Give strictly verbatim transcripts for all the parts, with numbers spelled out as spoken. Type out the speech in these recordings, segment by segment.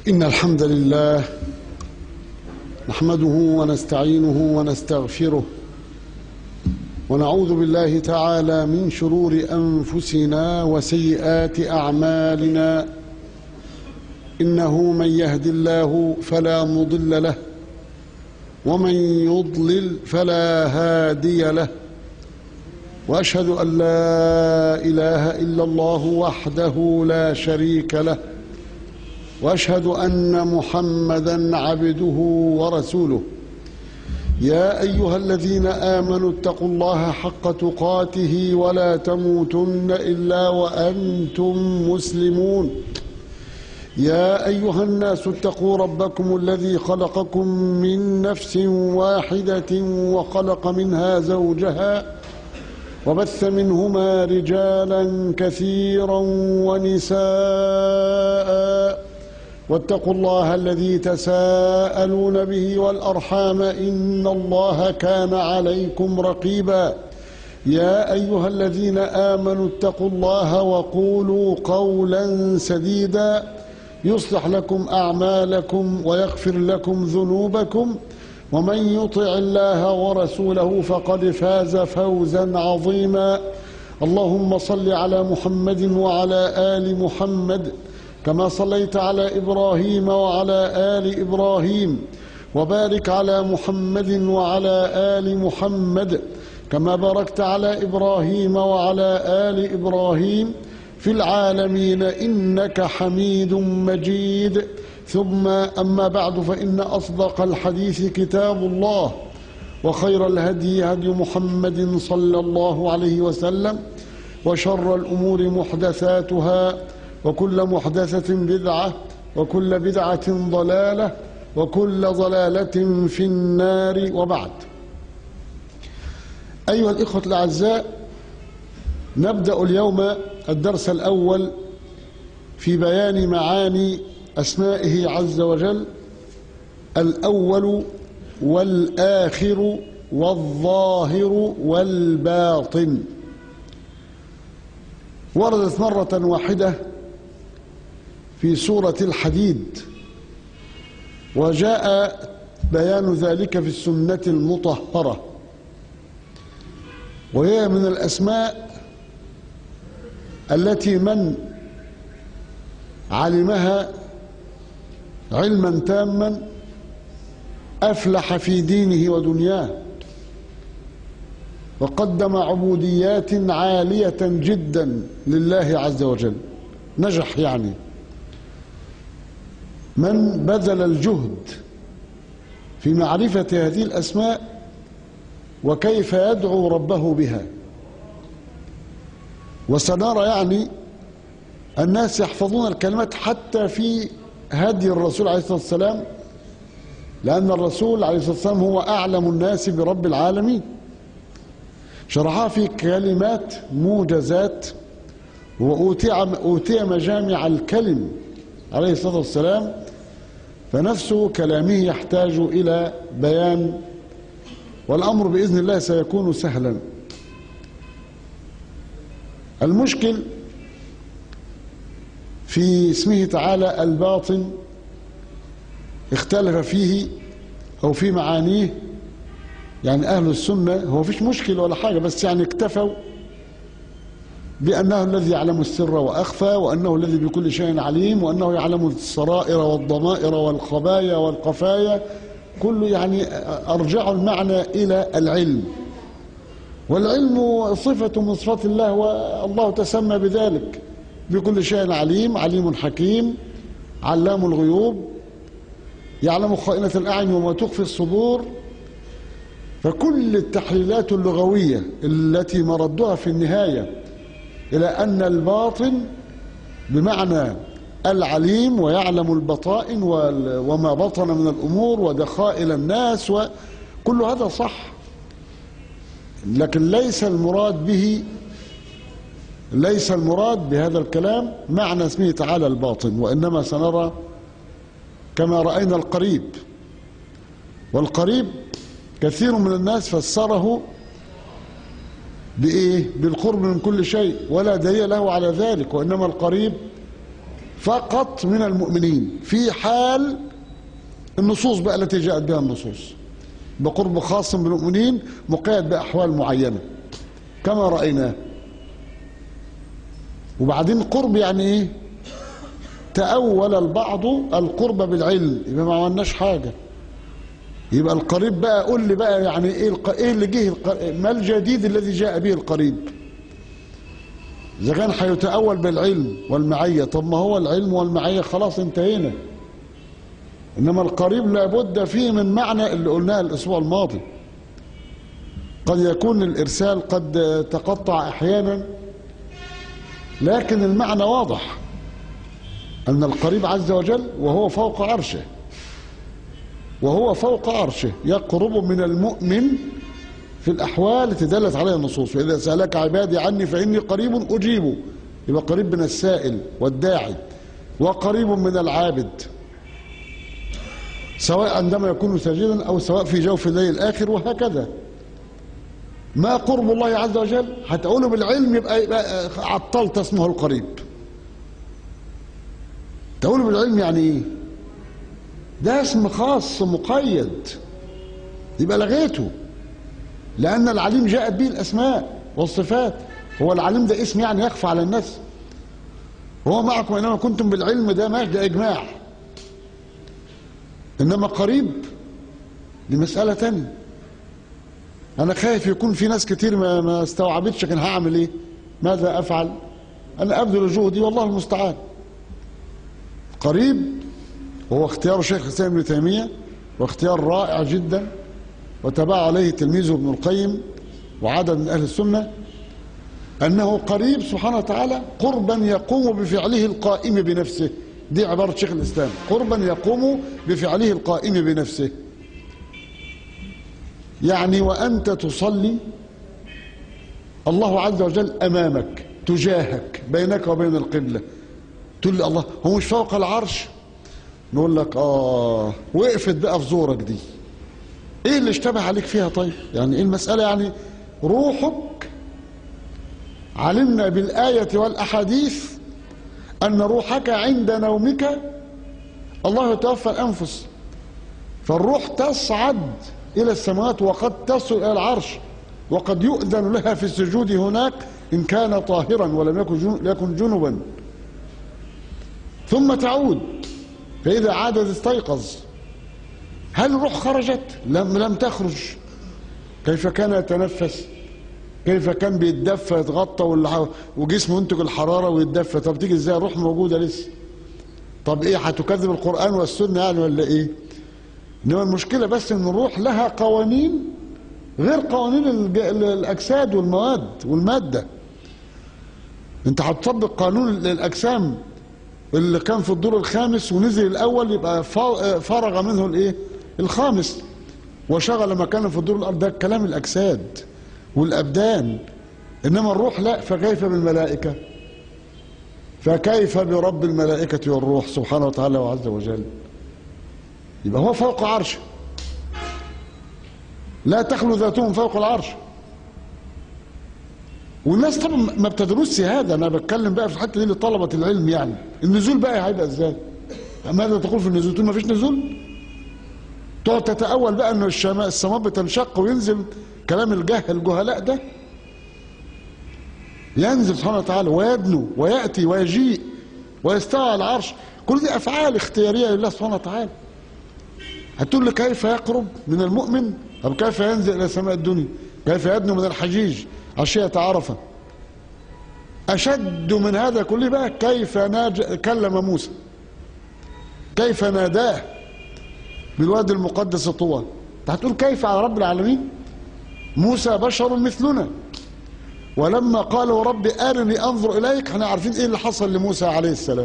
إن الحمد لله نحمده ونستعينه ونستغفره ونعوذ بالله تعالى من شرور أنفسنا وسيئات أعمالنا. إنه من يهد الله فلا مضل له ومن يضلل فلا هادي له، وأشهد أن لا إله إلا الله وحده لا شريك له، وأشهد أن محمدًا عبده ورسوله. يا أيها الذين آمنوا اتقوا الله حق تقاته ولا تموتن إلا وأنتم مسلمون. يا أيها الناس اتقوا ربكم الذي خلقكم من نفس واحدة وخلق منها زوجها وبث منهما رجالا كثيرا ونساء، واتقوا الله الذي تساءلون به والأرحام إن الله كان عليكم رقيبا. يا أيها الذين آمنوا اتقوا الله وقولوا قولا سديدا يصلح لكم أعمالكم ويغفر لكم ذنوبكم، ومن يطع الله ورسوله فقد فاز فوزا عظيما. اللهم صل على محمد وعلى آل محمد كما صليت على إبراهيم وعلى آل إبراهيم، وبارك على محمد وعلى آل محمد كما باركت على إبراهيم وعلى آل إبراهيم في العالمين إنك حميد مجيد. ثم أما بعد، فإن أصدق الحديث كتاب الله، وخير الهدي هدي محمد صلى الله عليه وسلم، وشر الأمور محدثاتها، وكل محدثة بدعة، وكل بدعة ضلالة، وكل ضلالة في النار. وبعد، أيها الإخوة الأعزاء، نبدأ اليوم الدرس الأول في بيان معاني أسمائه عز وجل: الأول والآخر والظاهر والباطن. وردت مرة واحدة في سورة الحديد، وجاء بيان ذلك في السنة المطهرة، وهي من الأسماء التي من علمها علما تاما أفلح في دينه ودنياه، وقدم عبوديات عالية جدا لله عز وجل، نجح. يعني من بذل الجهد في معرفة هذه الأسماء وكيف يدعو ربه بها. وسنرى يعني الناس يحفظون الكلمات حتى في هدي الرسول عليه الصلاة والسلام، لأن الرسول عليه الصلاة والسلام هو أعلم الناس برب العالمين، شرحها في كلمات موجزات، وأوتي مجامع الكلم عليه الصلاة والسلام، فنفسه كلامه يحتاج إلى بيان، والأمر بإذن الله سيكون سهلا. المشكل في اسمه تعالى الباطن اختلف فيه أو في معانيه. يعني أهل السنة هو فيش مشكل ولا حاجة، بس يعني اكتفوا بأنه الذي يعلم السر وأخفى، وأنه الذي بكل شيء عليم، وأنه يعلم السرائر والضمائر والخبايا والقفايا، كله يعني أرجع المعنى إلى العلم، والعلم صفة من صفات الله، والله تسمى بذلك: بكل شيء عليم، عليم حكيم، علام الغيوب، يعلم خائنة الأعين وما تخفي الصدور. فكل التحليلات اللغوية التي مردها في النهاية إلى أن الباطن بمعنى العليم، ويعلم البطائن وما بطن من الأمور ودخائل الناس، وكل هذا صح، لكن ليس المراد به ليس المراد بهذا الكلام معنى اسمه تعالى الباطن، وإنما سنرى كما رأينا القريب. والقريب كثير من الناس فسره بإيه؟ بالقرب من كل شيء، ولا دليل له على ذلك، وإنما القريب فقط من المؤمنين في حال النصوص بقى التي جاءت بها النصوص، بقرب خاص بالمؤمنين مقيد بأحوال معينة كما رأيناه. وبعدين قرب يعني ايه؟ تأول البعض القرب بالعلم، يبقى ما عملناش حاجة. يبقى القريب بقى قول لي بقى يعني ايه ايه اللي جه، ما الجديد الذي جاء به القريب؟ إذا كان هيتأول بالعلم والمعية، طب ما هو العلم والمعية خلاص انتهينا. إنما القريب لابد فيه من معنى اللي قلناه الأسبوع الماضي. قد يكون الإرسال قد تقطع أحيانا، لكن المعنى واضح، أن القريب عز وجل وهو فوق عرشه، وهو فوق عرشه يقرب من المؤمن في الأحوال التي دلت عليها النصوص. فإذا سألك عبادي عني فإني قريب أجيب، يبقى قريب من السائل والداعي، وقريب من العابد، سواء عندما يكون ساجدا أو سواء في جوف الليل الآخر، وهكذا. ما قرب الله عز وجل هتقوله بالعلم يبقى, يبقى عطلت اسمه القريب. تقوله بالعلم يعني ايه؟ ده اسم خاص مقيد، يبقى لغيته، لأن العليم جاءت به الأسماء والصفات. هو العليم ده اسم يعني يخفى على الناس. هو معكم إنما كنتم بالعلم، ده ماشي، ده إجماع. إنما قريب دي مسألة تانية. أنا خايف يكون في ناس كتير ما, ما استوعبتش، لكن هعمل إيه؟ ماذا أفعل؟ أنا أبذل جهدي والله المستعان. قريب هو اختيار شيخ الإسلام ابن تيمية، واختيار رائع جدا، وتبع عليه تلميذه ابن القيم وعدد من أهل السنة، أنه قريب سبحانه وتعالى قربا يقوم بفعله القائم بنفسه. دي عبارة شيخ الإسلام، قربا يقوم بفعله القائم بنفسه. يعني وأنت تصلي الله عز وجل أمامك تجاهك بينك وبين القبلة، تقول لي الله هو مش فوق العرش؟ نقول لك آه وقفت بقى في زورك دي، إيه اللي اشتبه عليك فيها؟ طيب يعني إيه المسألة؟ يعني روحك، علمنا بالآية والأحاديث أن روحك عند نومك الله يتوفى الأنفس، فالروح تصعد إلى السماوات وقد تصل إلى العرش، وقد يؤذن لها في السجود هناك إن كان طاهرا ولم يكن يكن جنبا، ثم تعود، فإذا عادت استيقظ. هل الروح خرجت؟ لم لم تخرج. كيف كان يتنفس؟ كيف كان بيتدفى يتغطى وجسمه ينتج الحرارة ويتدفى؟ طب تيجي ازاي الروح موجودة لسه؟ طب ايه، هتكذب القرآن والسنة يعني ولا ايه؟ انما المشكلة بس ان الروح لها قوانين غير قوانين الأجساد والمواد والمادة. انت هتطبق قانون الأجسام اللي كان في الدور الخامس ونزل الأول، يبقى فرغ منه الايه؟ الخامس، وشغل مكانه في الدور الأرض. ده كلام الأجساد والأبدان. إنما الروح لا. فكيف بالملائكة؟ فكيف برب الملائكة والروح سبحانه وتعالى وعز وجل؟ يبقى هو فوق عرشه، لا تخلو ذاتهم فوق العرش. والناس طبعا ما بتدرسش هذا، انا بتكلم بقى في الحته دي لطلبه العلم. يعني النزول بقى هيبقى ازاي؟ ماذا تقول في النزول؟ تقول ما فيش نزول؟ تقعد تتأول بقى ان السماء بتنشق وينزل، كلام الجهل الجهلاء ده. ينزل سبحانه وتعالى ويدنو ويأتي ويجيء ويستوى على العرش، كل دي أفعال اختيارية لله سبحانه وتعالى. هتقول لي كيف يقرب من المؤمن؟ طب كيف ينزل إلى سماء الدنيا؟ كيف يدنو من الحجيج عشية عرفة؟ أشد من هذا كله بقى كيف ناج... كلم موسى، كيف ناداه بالوادي المقدس طوى. انت هتقول كيف على رب العالمين؟ موسى بشر مثلنا، ولما قالوا رب أرني أنظر إليك، احنا عارفين ايه اللي حصل لموسى عليه السلام،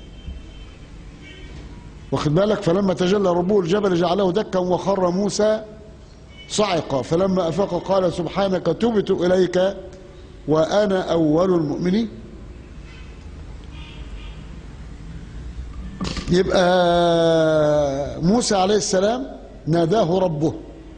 واخد بالك؟ فلما تجلى ربه الجبل جعله دكا وخر موسى صعقا، فلما أفاق قال سبحانك تبت إليك وأنا أول المؤمنين. يبقى موسى عليه السلام ناداه ربه،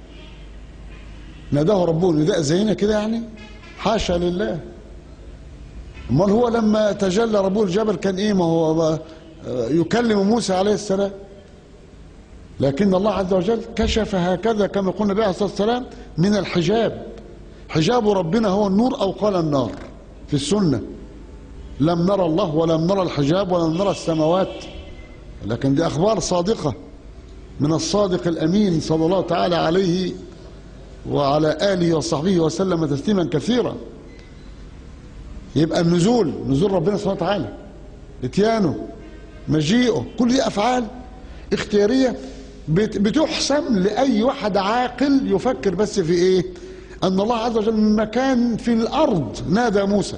ناداه ربه نداء زينا كده يعني؟ حاشا لله. امال هو لما تجلى ربه الجبل كان ايه؟ ما هو يكلم موسى عليه السلام، لكن الله عز وجل كشف هكذا كما قلنا النبي عليه الصلاة والسلام من الحجاب. حجاب ربنا هو النور أو قال النار في السنة. لم نرى الله ولم نرى الحجاب ولم نرى السماوات، لكن دي أخبار صادقة من الصادق الأمين صلى الله تعالى عليه وعلى آله وصحبه وسلم تسليما كثيرا. يبقى النزول، نزول ربنا سبحانه وتعالى، اتيانه، مجيئه، كل دي أفعال اختيارية بتحسم لأي واحد عاقل يفكر بس في إيه؟ أن الله عز وجل من مكان في الأرض نادى موسى.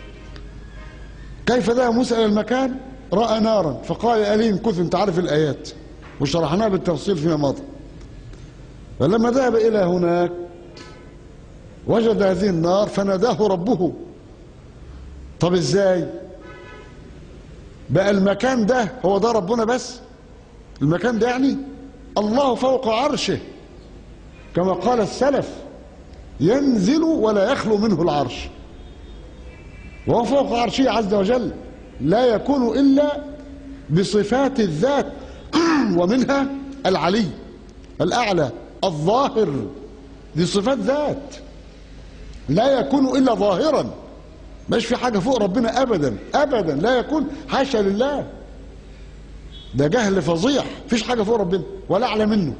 كيف ذهب موسى إلى المكان؟ رأى نارا فقال ألي انكث. أنت عارف الآيات وشرحناها بالتفصيل فيما مضى. فلما ذهب إلى هناك وجد هذه النار فناداه ربه. طب إزاي؟ بقى المكان ده هو ده ربنا بس؟ المكان ده يعني الله فوق عرشه كما قال السلف، ينزل ولا يخلو منه العرش، وهو فوق عرشه عز وجل، لا يكون إلا بصفات الذات ومنها العلي الأعلى الظاهر، دي صفات ذات، لا يكون إلا ظاهرا، مش في حاجة فوق ربنا أبدا أبدا، لا يكون، حاشا لله، ده جهل فظيع، مفيش حاجة فوق ربنا ولا أعلى منه.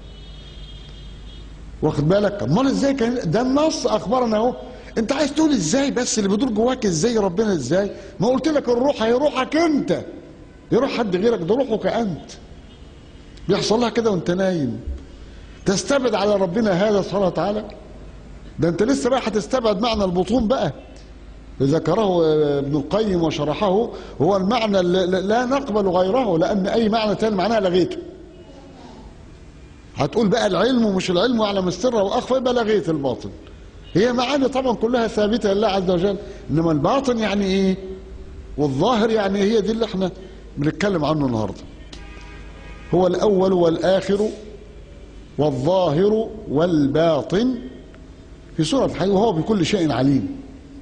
واخد بالك؟ امال ازاي كان ده النص اخبرنا اهو. انت عايز تقول ازاي بس اللي بيدور جواك ازاي ربنا ازاي؟ ما قلت لك الروح هي روحك انت، يروح حد غيرك، ده روحك انت. بيحصل لها كده وانت نايم. تستبعد على ربنا هذا سبحانه وتعالى؟ ده انت لسه بقى هتستبعد معنى البطون بقى. ذكره ابن القيم وشرحه، هو المعنى اللي لا نقبل غيره، لان اي معنى تاني معناها لغيته. هتقول بقى العلم ومش العلم واعلم السر واخفى، يبقى لغيت الباطن. هي معاني طبعا كلها ثابته لله عز وجل، انما الباطن يعني ايه والظاهر يعني هي دي اللي احنا بنتكلم عنه النهارده. هو الاول والاخر والظاهر والباطن في سوره الحج، وهو بكل شيء عليم.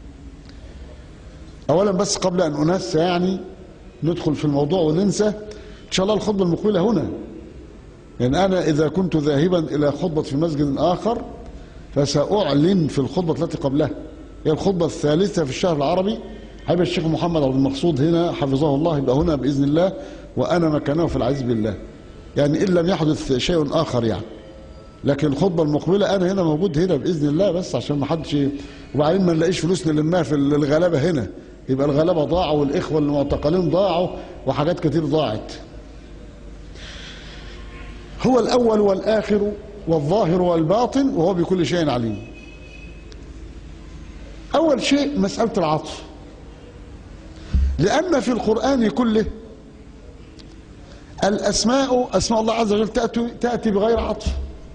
اولا بس قبل ان انسى يعني ندخل في الموضوع وننسى، ان شاء الله الخطبه المقبله هنا، يعني أنا إذا كنت ذاهبا إلى خطبة في مسجد آخر فسأعلن في الخطبة التي قبلها، هي الخطبة الثالثة في الشهر العربي. هيبقى الشيخ محمد عبد المقصود هنا حفظه الله، يبقى هنا بإذن الله، وأنا مكانه في العز بالله، يعني إن لم يحدث شيء آخر يعني. لكن الخطبة المقبلة أنا هنا موجود هنا بإذن الله، بس عشان ما حدش، وبعدين ما نلاقيش فلوس نلمها في الغلابة هنا، يبقى الغلابة ضاعوا والإخوة المعتقلين ضاعوا وحاجات كتير ضاعت. هو الأول والآخر والظاهر والباطن وهو بكل شيء عليم. أول شيء مسألة العطف، لأن في القرآن كله الأسماء أسماء الله عز وجل تأتي, تأتي بغير عطف.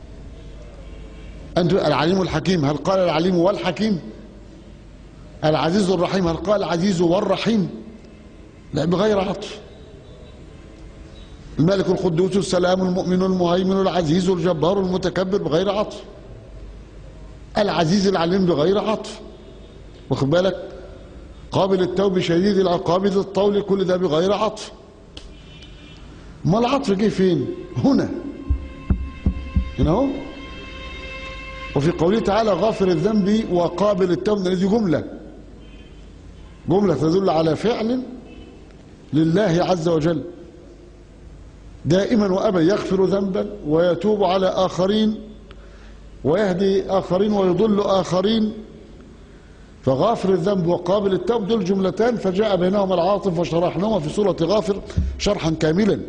أنت العليم الحكيم، هل قال العليم والحكيم؟ العزيز الرحيم، هل قال العزيز والرحيم؟ لا، بغير عطف. الملك القدوس السلام المؤمن المهيمن العزيز الجبار المتكبر بغير عطف. العزيز العليم بغير عطف. واخد بالك؟ قابل التوب شديد العقاب ذي الطول، كل ده بغير عطف. ما العطف جه فين؟ هنا هنا اهو. وفي قوله تعالى غافر الذنب وقابل التوب، دي جمله جمله تدل على فعل لله عز وجل دائما وابدا، يغفر ذنبا ويتوب على اخرين ويهدي اخرين ويضل اخرين. فغافر الذنب وقابل التوب دول جملتان، فجاء بينهما العاطف وشرحناهما في سوره غافر شرحا كاملا.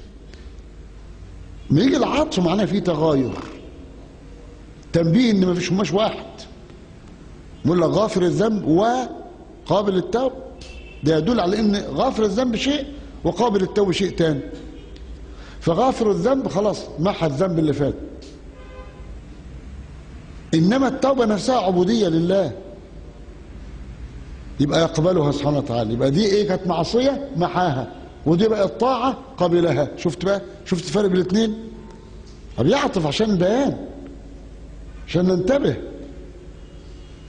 ما يجي العطف معناه فيه تغاير، تنبيه ان ما فيش هماش واحد. نقول لك غافر الذنب وقابل التوب، ده يدل على ان غافر الذنب شيء وقابل التوب شيء تاني. فغافر الذنب خلاص محى الذنب اللي فات، انما التوبه نفسها عبوديه لله، يبقى يقبلها سبحانه وتعالى. يبقى دي ايه؟ كانت معصيه محاها، ودي بقى الطاعه قبلها. شفت بقى؟ شفت الفرق بين الاثنين؟ بيعطف عشان البيان، عشان ننتبه.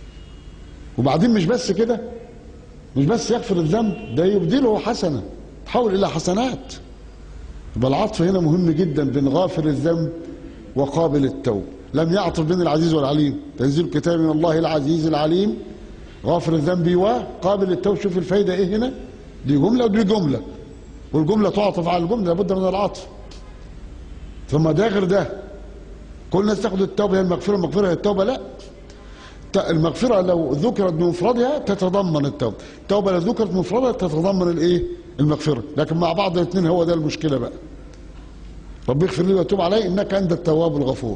وبعدين مش بس كده، مش بس يغفر الذنب، ده يبدله حسنه تحول إلى حسنات. يبقى العطف هنا مهم جدا بين غافر الذنب وقابل التوب. لم يعطف بين العزيز والعليم، تنزيل كتاب من الله العزيز العليم، غافر الذنب وقابل التوب. شوف الفايدة ايه هنا، دي جملة ودي جملة، والجملة تعطف على الجملة، لابد من العطف. ثم ده غير ده، كل الناس تاخد التوبة هي المغفرة، المغفرة هي التوبة، لا. المغفرة لو ذكرت بمفردها تتضمن التوبة، التوبة لو ذكرت بمفردها تتضمن الايه؟ المغفرة، لكن مع بعض الاثنين هو ده المشكلة بقى. رب اغفر لي وتوب علي انك انت التواب الغفور.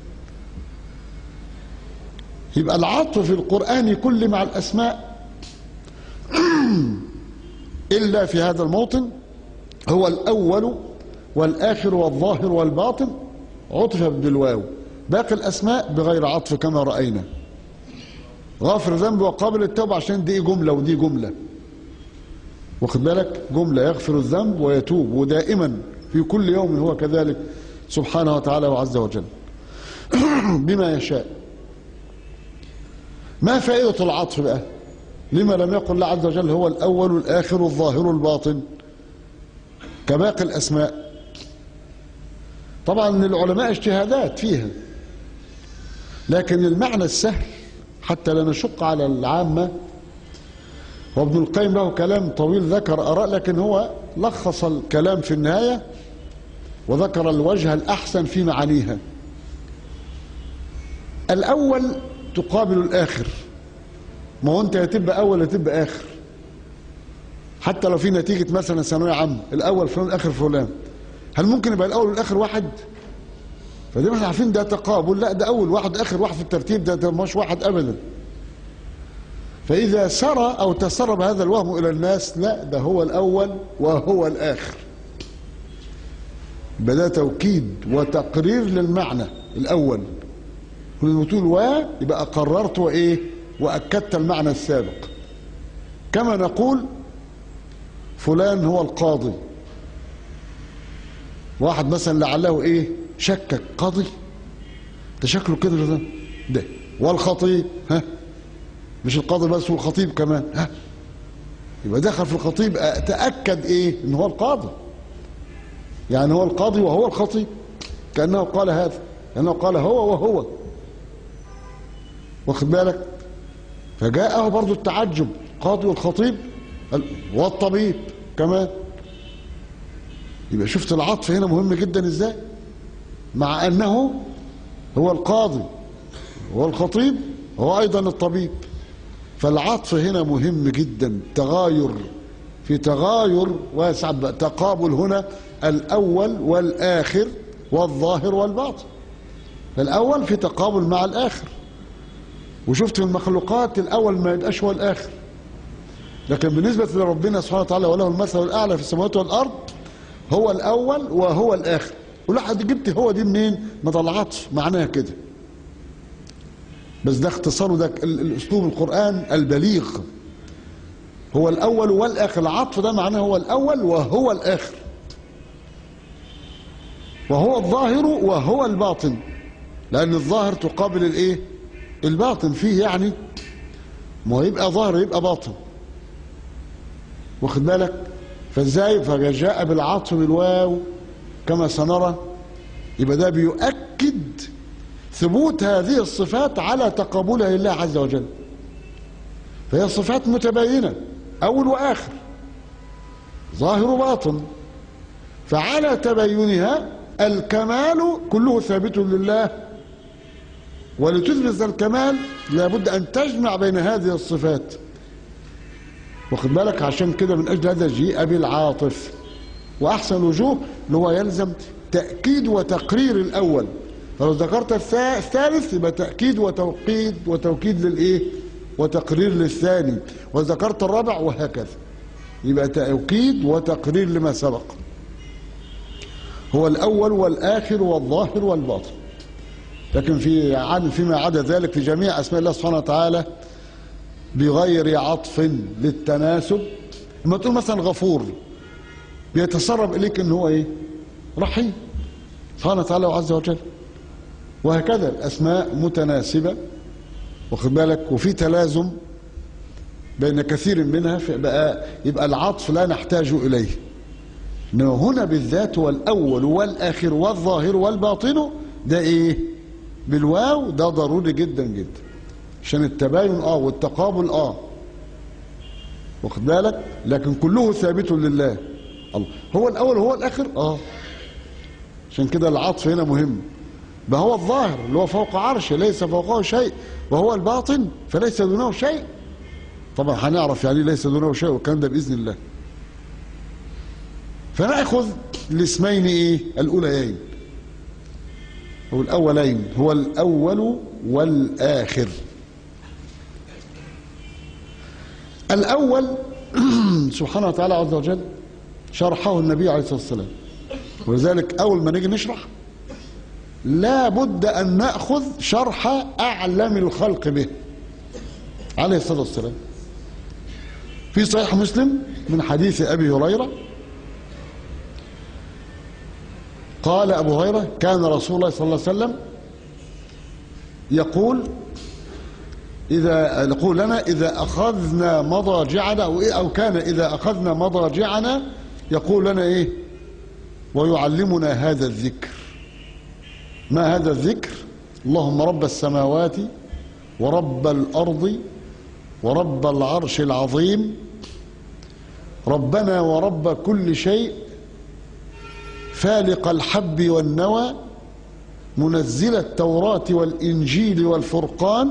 يبقى العطف في القرآن كل مع الأسماء إلا في هذا الموطن، هو الأول والآخر والظاهر والباطن، عطف بالواو. باقي الأسماء بغير عطف كما رأينا. غافر ذنب وقابل التوبة عشان دي جملة ودي جملة، واخد بالك؟ جملة يغفر الذنب ويتوب، ودائما في كل يوم هو كذلك سبحانه وتعالى وعز وجل بما يشاء. ما فائدة العطف بقى؟ لما لم يقل الله عز وجل هو الأول والآخر والظاهر والباطن كباقي الأسماء؟ طبعا العلماء اجتهادات فيها، لكن المعنى السهل حتى لا نشق على العامة. وابن القيم له كلام طويل ذكر آراء، لكن هو لخص الكلام في النهاية وذكر الوجه الأحسن في معانيها. الأول تقابل الآخر، ما هو أنت يا تبقى أول يا تبقى آخر، حتى لو في نتيجة مثلا ثانوية عامة الأول فلان الآخر فلان، هل ممكن يبقى الأول والآخر واحد؟ فدي احنا عارفين ده تقابل، لا ده أول واحد آخر واحد في الترتيب، ده, ده مش واحد أبدا. فإذا سرى أو تسرب هذا الوهم إلى الناس، لا ده هو الأول وهو الآخر، يبقى ده توكيد وتقرير للمعنى الأول. كل تقول و يبقى قررت وإيه وأكدت المعنى السابق. كما نقول فلان هو القاضي، واحد مثلا لعله إيه شكك، قاضي ده شكله كده ده ده والخطيب، ها مش القاضي بس والخطيب كمان، ها يبقى دخل في الخطيب تأكد إيه إن هو القاضي، يعني هو القاضي وهو الخطيب، كأنه قال هذا، كأنه قال هو وهو، واخد بالك؟ فجاءه برضو التعجب، القاضي والخطيب والطبيب كمان. يبقى شفت العطف هنا مهم جدا ازاي، مع انه هو القاضي هو الخطيب هو ايضا الطبيب. فالعطف هنا مهم جدا، تغاير في تغاير واسع، تقابل هنا الأول والآخر والظاهر والباطن. الأول في تقابل مع الآخر، وشفت في المخلوقات الأول ما يبقاش هو الآخر، لكن بالنسبة لربنا سبحانه وتعالى وله المثل الأعلى في السماوات والأرض هو الأول وهو الآخر. ولحد جبت هو دي منين؟ ما طلعتش معناها كده، بس ده اختصاره، ده الأسلوب القرآن البليغ. هو الأول والآخر، العطف ده معناه هو الأول وهو الآخر، وهو الظاهر وهو الباطن، لأن الظاهر تقابل الإيه؟ الباطن فيه، يعني ما يبقى ظاهر يبقى باطن، واخد بالك؟ فازاي؟ فجاء بالعطف بالواو كما سنرى، يبقى ده بيؤكد ثبوت هذه الصفات على تقابلها لله عز وجل. فهي صفات متباينة، أول وآخر، ظاهر وباطن، فعلى تباينها الكمال كله ثابت لله، ولتثبت الكمال لابد أن تجمع بين هذه الصفات، واخد بالك؟ عشان كده من أجل هذا جيء بالعاطف. وأحسن الوجوه اللي هو يلزم تأكيد وتقرير الأول، فلو ذكرت الثالث يبقى تأكيد وتوقيد وتوكيد للإيه؟ وتقرير للثاني، وذكرت الرابع وهكذا، يبقى توكيد وتقرير لما سبق. هو الأول والآخر والظاهر والباطن. لكن في عن فيما عدا ذلك في جميع أسماء الله سبحانه وتعالى بغير عطف للتناسب. لما تقول مثلا غفور بيتسرب إليك إن هو إيه؟ رحيم سبحانه وتعالى وعز وجل، وهكذا الأسماء متناسبة، واخد بالك؟ وفي تلازم بين كثير منها، فيبقى يبقى العطف لا نحتاج إليه، إنما هنا بالذات هو الأول والآخر والظاهر والباطن، ده إيه؟ بالواو، ده ضروري جدا جدا عشان التباين اه والتقابل اه واخد بالك، لكن كله ثابت لله. الله هو الأول وهو الآخر اه عشان كده العطف هنا مهم. ده هو الظاهر اللي هو فوق عرشه ليس فوقه شيء، وهو الباطن فليس دونه شيء. طبعا هنعرف يعني ليس دونه شيء والكلام ده بإذن الله. فنأخذ الاسمين ايه؟ الأوليين أو الأولين، هو الأول والآخر. الأول سبحانه وتعالى عز وجل شرحه النبي عليه الصلاة والسلام، ولذلك أول ما نيجي نشرح لا بد أن نأخذ شرح أعلم الخلق به عليه الصلاة والسلام. في صحيح مسلم من حديث أبي هريرة قال أبو هريرة كان رسول الله صلى الله عليه وسلم يقول إذا يقول لنا إذا أخذنا مضاجعنا أو كان إذا أخذنا مضاجعنا يقول لنا إيه؟ ويعلمنا هذا الذكر. ما هذا الذكر؟ اللهم رب السماوات ورب الأرض ورب العرش العظيم ربنا ورب كل شيء فالق الحب والنوى منزل التوراة والإنجيل والفرقان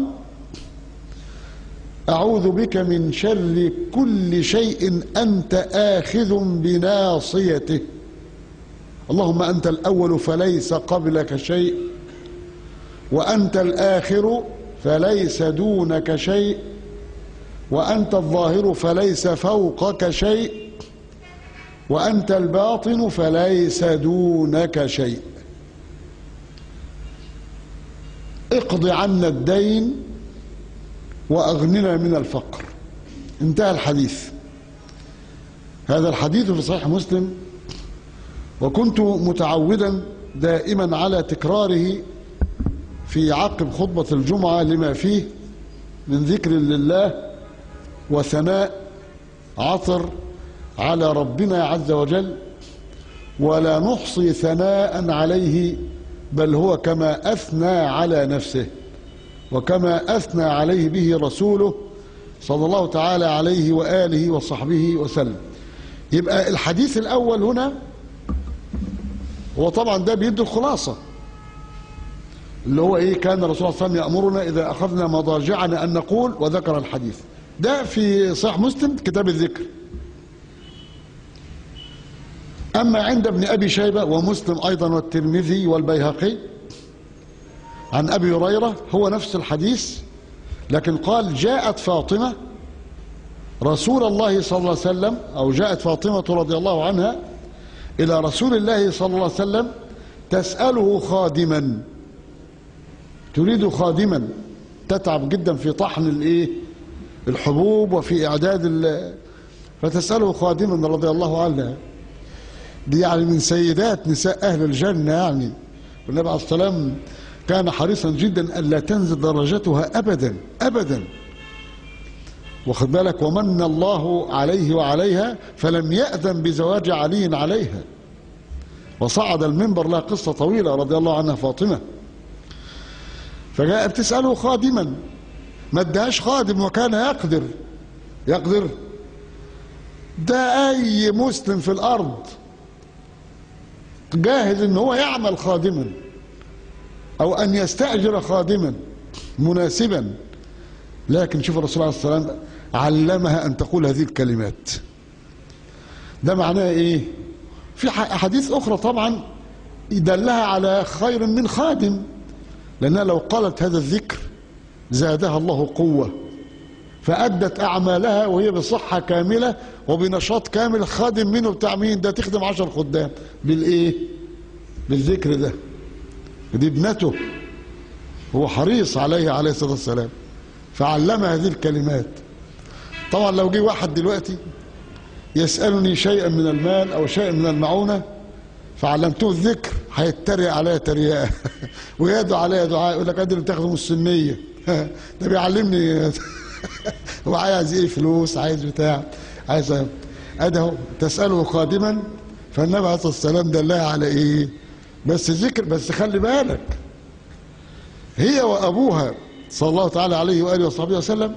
أعوذ بك من شر كل شيء أنت آخذ بناصيته اللهم أنت الأول فليس قبلك شيء وأنت الآخر فليس دونك شيء وأنت الظاهر فليس فوقك شيء وأنت الباطن فليس دونك شيء اقض عنا الدين وأغننا من الفقر. انتهى الحديث. هذا الحديث في صحيح مسلم، وكنت متعودا دائما على تكراره في عقب خطبة الجمعة لما فيه من ذكر لله وثناء عطر على ربنا عز وجل، ولا نحصي ثناء عليه بل هو كما أثنى على نفسه وكما أثنى عليه به رسوله صلى الله تعالى عليه وآله وصحبه وسلم. يبقى الحديث الأول هنا هو طبعا ده بيدي الخلاصة اللي هو إيه؟ كان الرسول صلى الله عليه وسلم يأمرنا إذا أخذنا مضاجعنا أن نقول، وذكر الحديث ده في صحيح مسلم كتاب الذكر. أما عند ابن أبي شيبة ومسلم أيضا والترمذي والبيهقي عن أبي هريرة هو نفس الحديث، لكن قال جاءت فاطمة رسول الله صلى الله عليه وسلم، أو جاءت فاطمة رضي الله عنها إلى رسول الله صلى الله عليه وسلم تسأله خادما، تريد خادما تتعب جدا في طحن الايه الحبوب وفي إعداد، فتسأله خادما رضي الله عنها. دي يعني من سيدات نساء أهل الجنة يعني، والنبي عليه الصلاة والسلام كان حريصا جدا ألا تنزل درجتها أبدا أبدا، واخد بالك، ومن الله عليه وعليها فلم يأذن بزواج علي عليها، وصعد المنبر لها قصة طويلة رضي الله عنها فاطمة. فجاء بتسأله خادما، ما ادهاش خادم وكان يقدر يقدر ده أي مسلم في الأرض جاهز ان هو يعمل خادما او ان يستأجر خادما مناسبا، لكن شوف الرسول عليه الصلاة والسلام علمها ان تقول هذه الكلمات. ده معناه ايه؟ في احاديث اخرى طبعا يدلها على خير من خادم، لانها لو قالت هذا الذكر زادها الله قوة فأدت أعمالها وهي بصحة كاملة وبنشاط كامل. خادم منه بتاع مين؟ ده تخدم عشر خدام بالإيه؟ بالذكر ده. دي ابنته هو حريص عليها عليه الصلاة والسلام فعلمها هذه الكلمات. طبعا لو جه واحد دلوقتي يسألني شيئا من المال أو شيئا من المعونة فعلمته الذكر هيتريق عليا تريقة ويدعو عليا دعاء، يقول لك قادر تاخدوا السنية ده بيعلمني هو عايز ايه؟ فلوس، عايز بتاع، عايز ادهو. تسأله خادما فالنبي عليه الصلاه والسلام دلها على ايه؟ بس ذكر، بس خلي بالك، هي وابوها صلى الله تعالى عليه واله وصحبه وسلم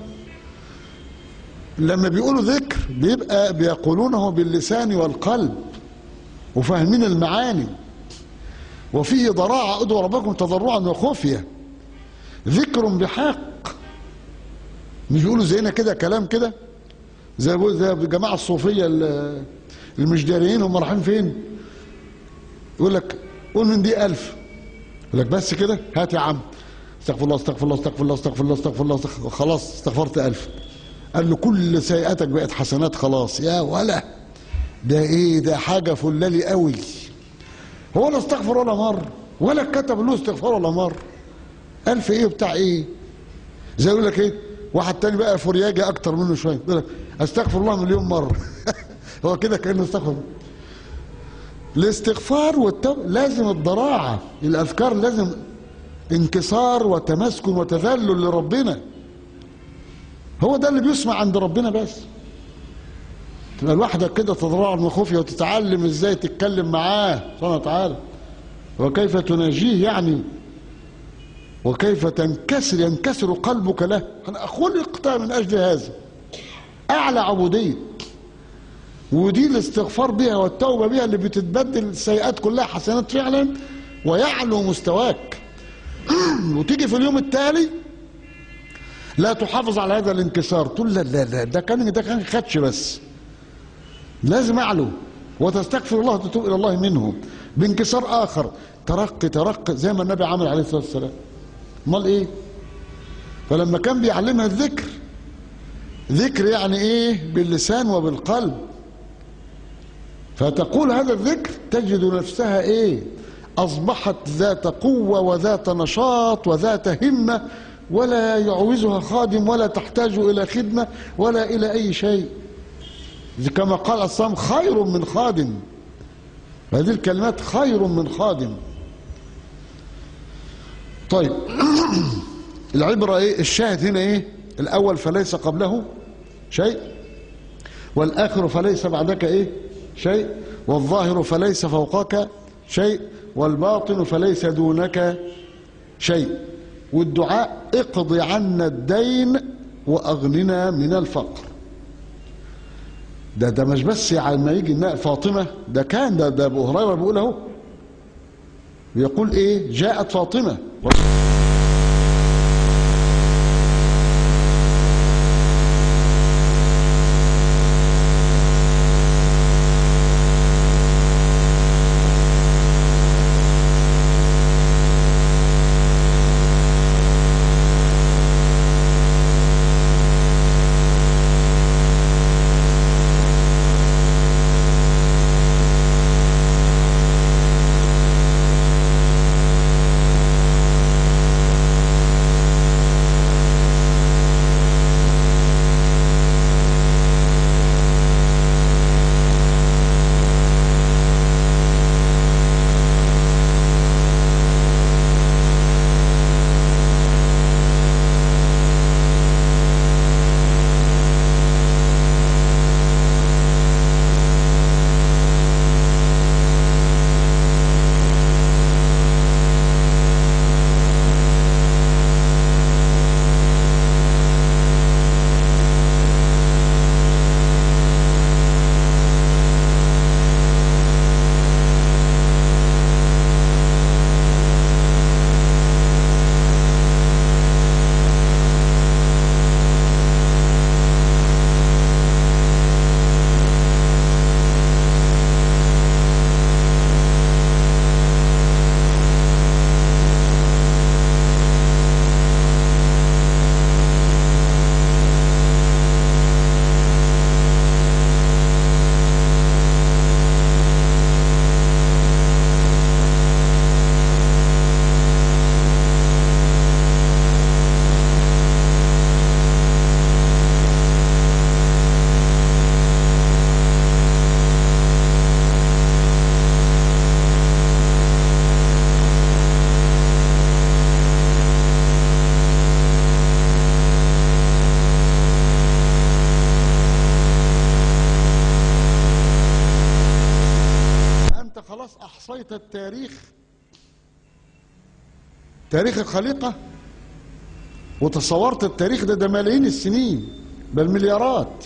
لما بيقولوا ذكر بيبقى بيقولونه باللسان والقلب وفاهمين المعاني، وفيه ضراعة ادعوا ربكم تضرعا وخفية، ذكر بحق، مش بيقولوا زينا كده كلام كده زي زي الجماعة الصوفية المجدريين، هم رايحين فين؟ يقول لك قول من دي ألف، يقول لك بس كده هات يا عم، استغفر الله استغفر الله استغفر الله استغفر الله استغفر الله استغفر الله، خلاص استغفرت ألف. قال له كل سيئاتك بقت حسنات خلاص. يا ولا ده ايه ده؟ حاجه فلالي قوي. هو لا استغفر ولا مر ولا كتب له استغفار ولا مر. ألف ايه بتاع ايه؟ زي يقول لك ايه؟ واحد تاني بقى فرياجي اكتر منه شويه يقول لك استغفر الله مليون مره. هو كده كانه استغفر. الاستغفار والتوبه لازم الضراعه، الاذكار لازم انكسار وتمسكن وتذلل لربنا. هو ده اللي بيسمع عند ربنا بس. تبقى لوحدك كده تضرع وخفية وتتعلم ازاي تتكلم معاه سبحانه وتعالى، وكيف تناجيه يعني، وكيف تنكسر ينكسر قلبك له. انا خلقت من اجل هذا، اعلى عبودية، ودي الاستغفار بها والتوبة بها اللي بتتبدل السيئات كلها حسنات فعلا ويعلو مستواك. وتيجي في اليوم التالي لا تحافظ على هذا الانكسار، تقول لا لا لا ده كان ده كان خدش، بس لازم اعلو وتستغفر الله وتتوب الى الله منه بانكسار اخر، ترقي ترقي زي ما النبي عمل عليه الصلاه والسلام. امال ايه؟ فلما كان بيعلمها الذكر، ذكر يعني ايه؟ باللسان وبالقلب، فتقول هذا الذكر تجد نفسها ايه؟ اصبحت ذات قوه وذات نشاط وذات همه، ولا يعوزها خادم ولا تحتاج إلى خدمة ولا إلى أي شيء، كما قال الصام خير من خادم. هذه الكلمات خير من خادم. طيب العبرة إيه؟ الشاهد هنا إيه؟ الأول فليس قبله شيء، والآخر فليس بعدك إيه؟ شيء، والظاهر فليس فوقك شيء، والباطن فليس دونك شيء. والدعاء اقض عنا الدين واغننا من الفقر. ده ده مش بس لما يجي فاطمه، ده كان ده ده ابو هريره بيقول اهو، بيقول ايه؟ جاءت فاطمه أحصيت التاريخ، تاريخ الخليقة، وتصورت التاريخ ده ده ملايين السنين بل مليارات.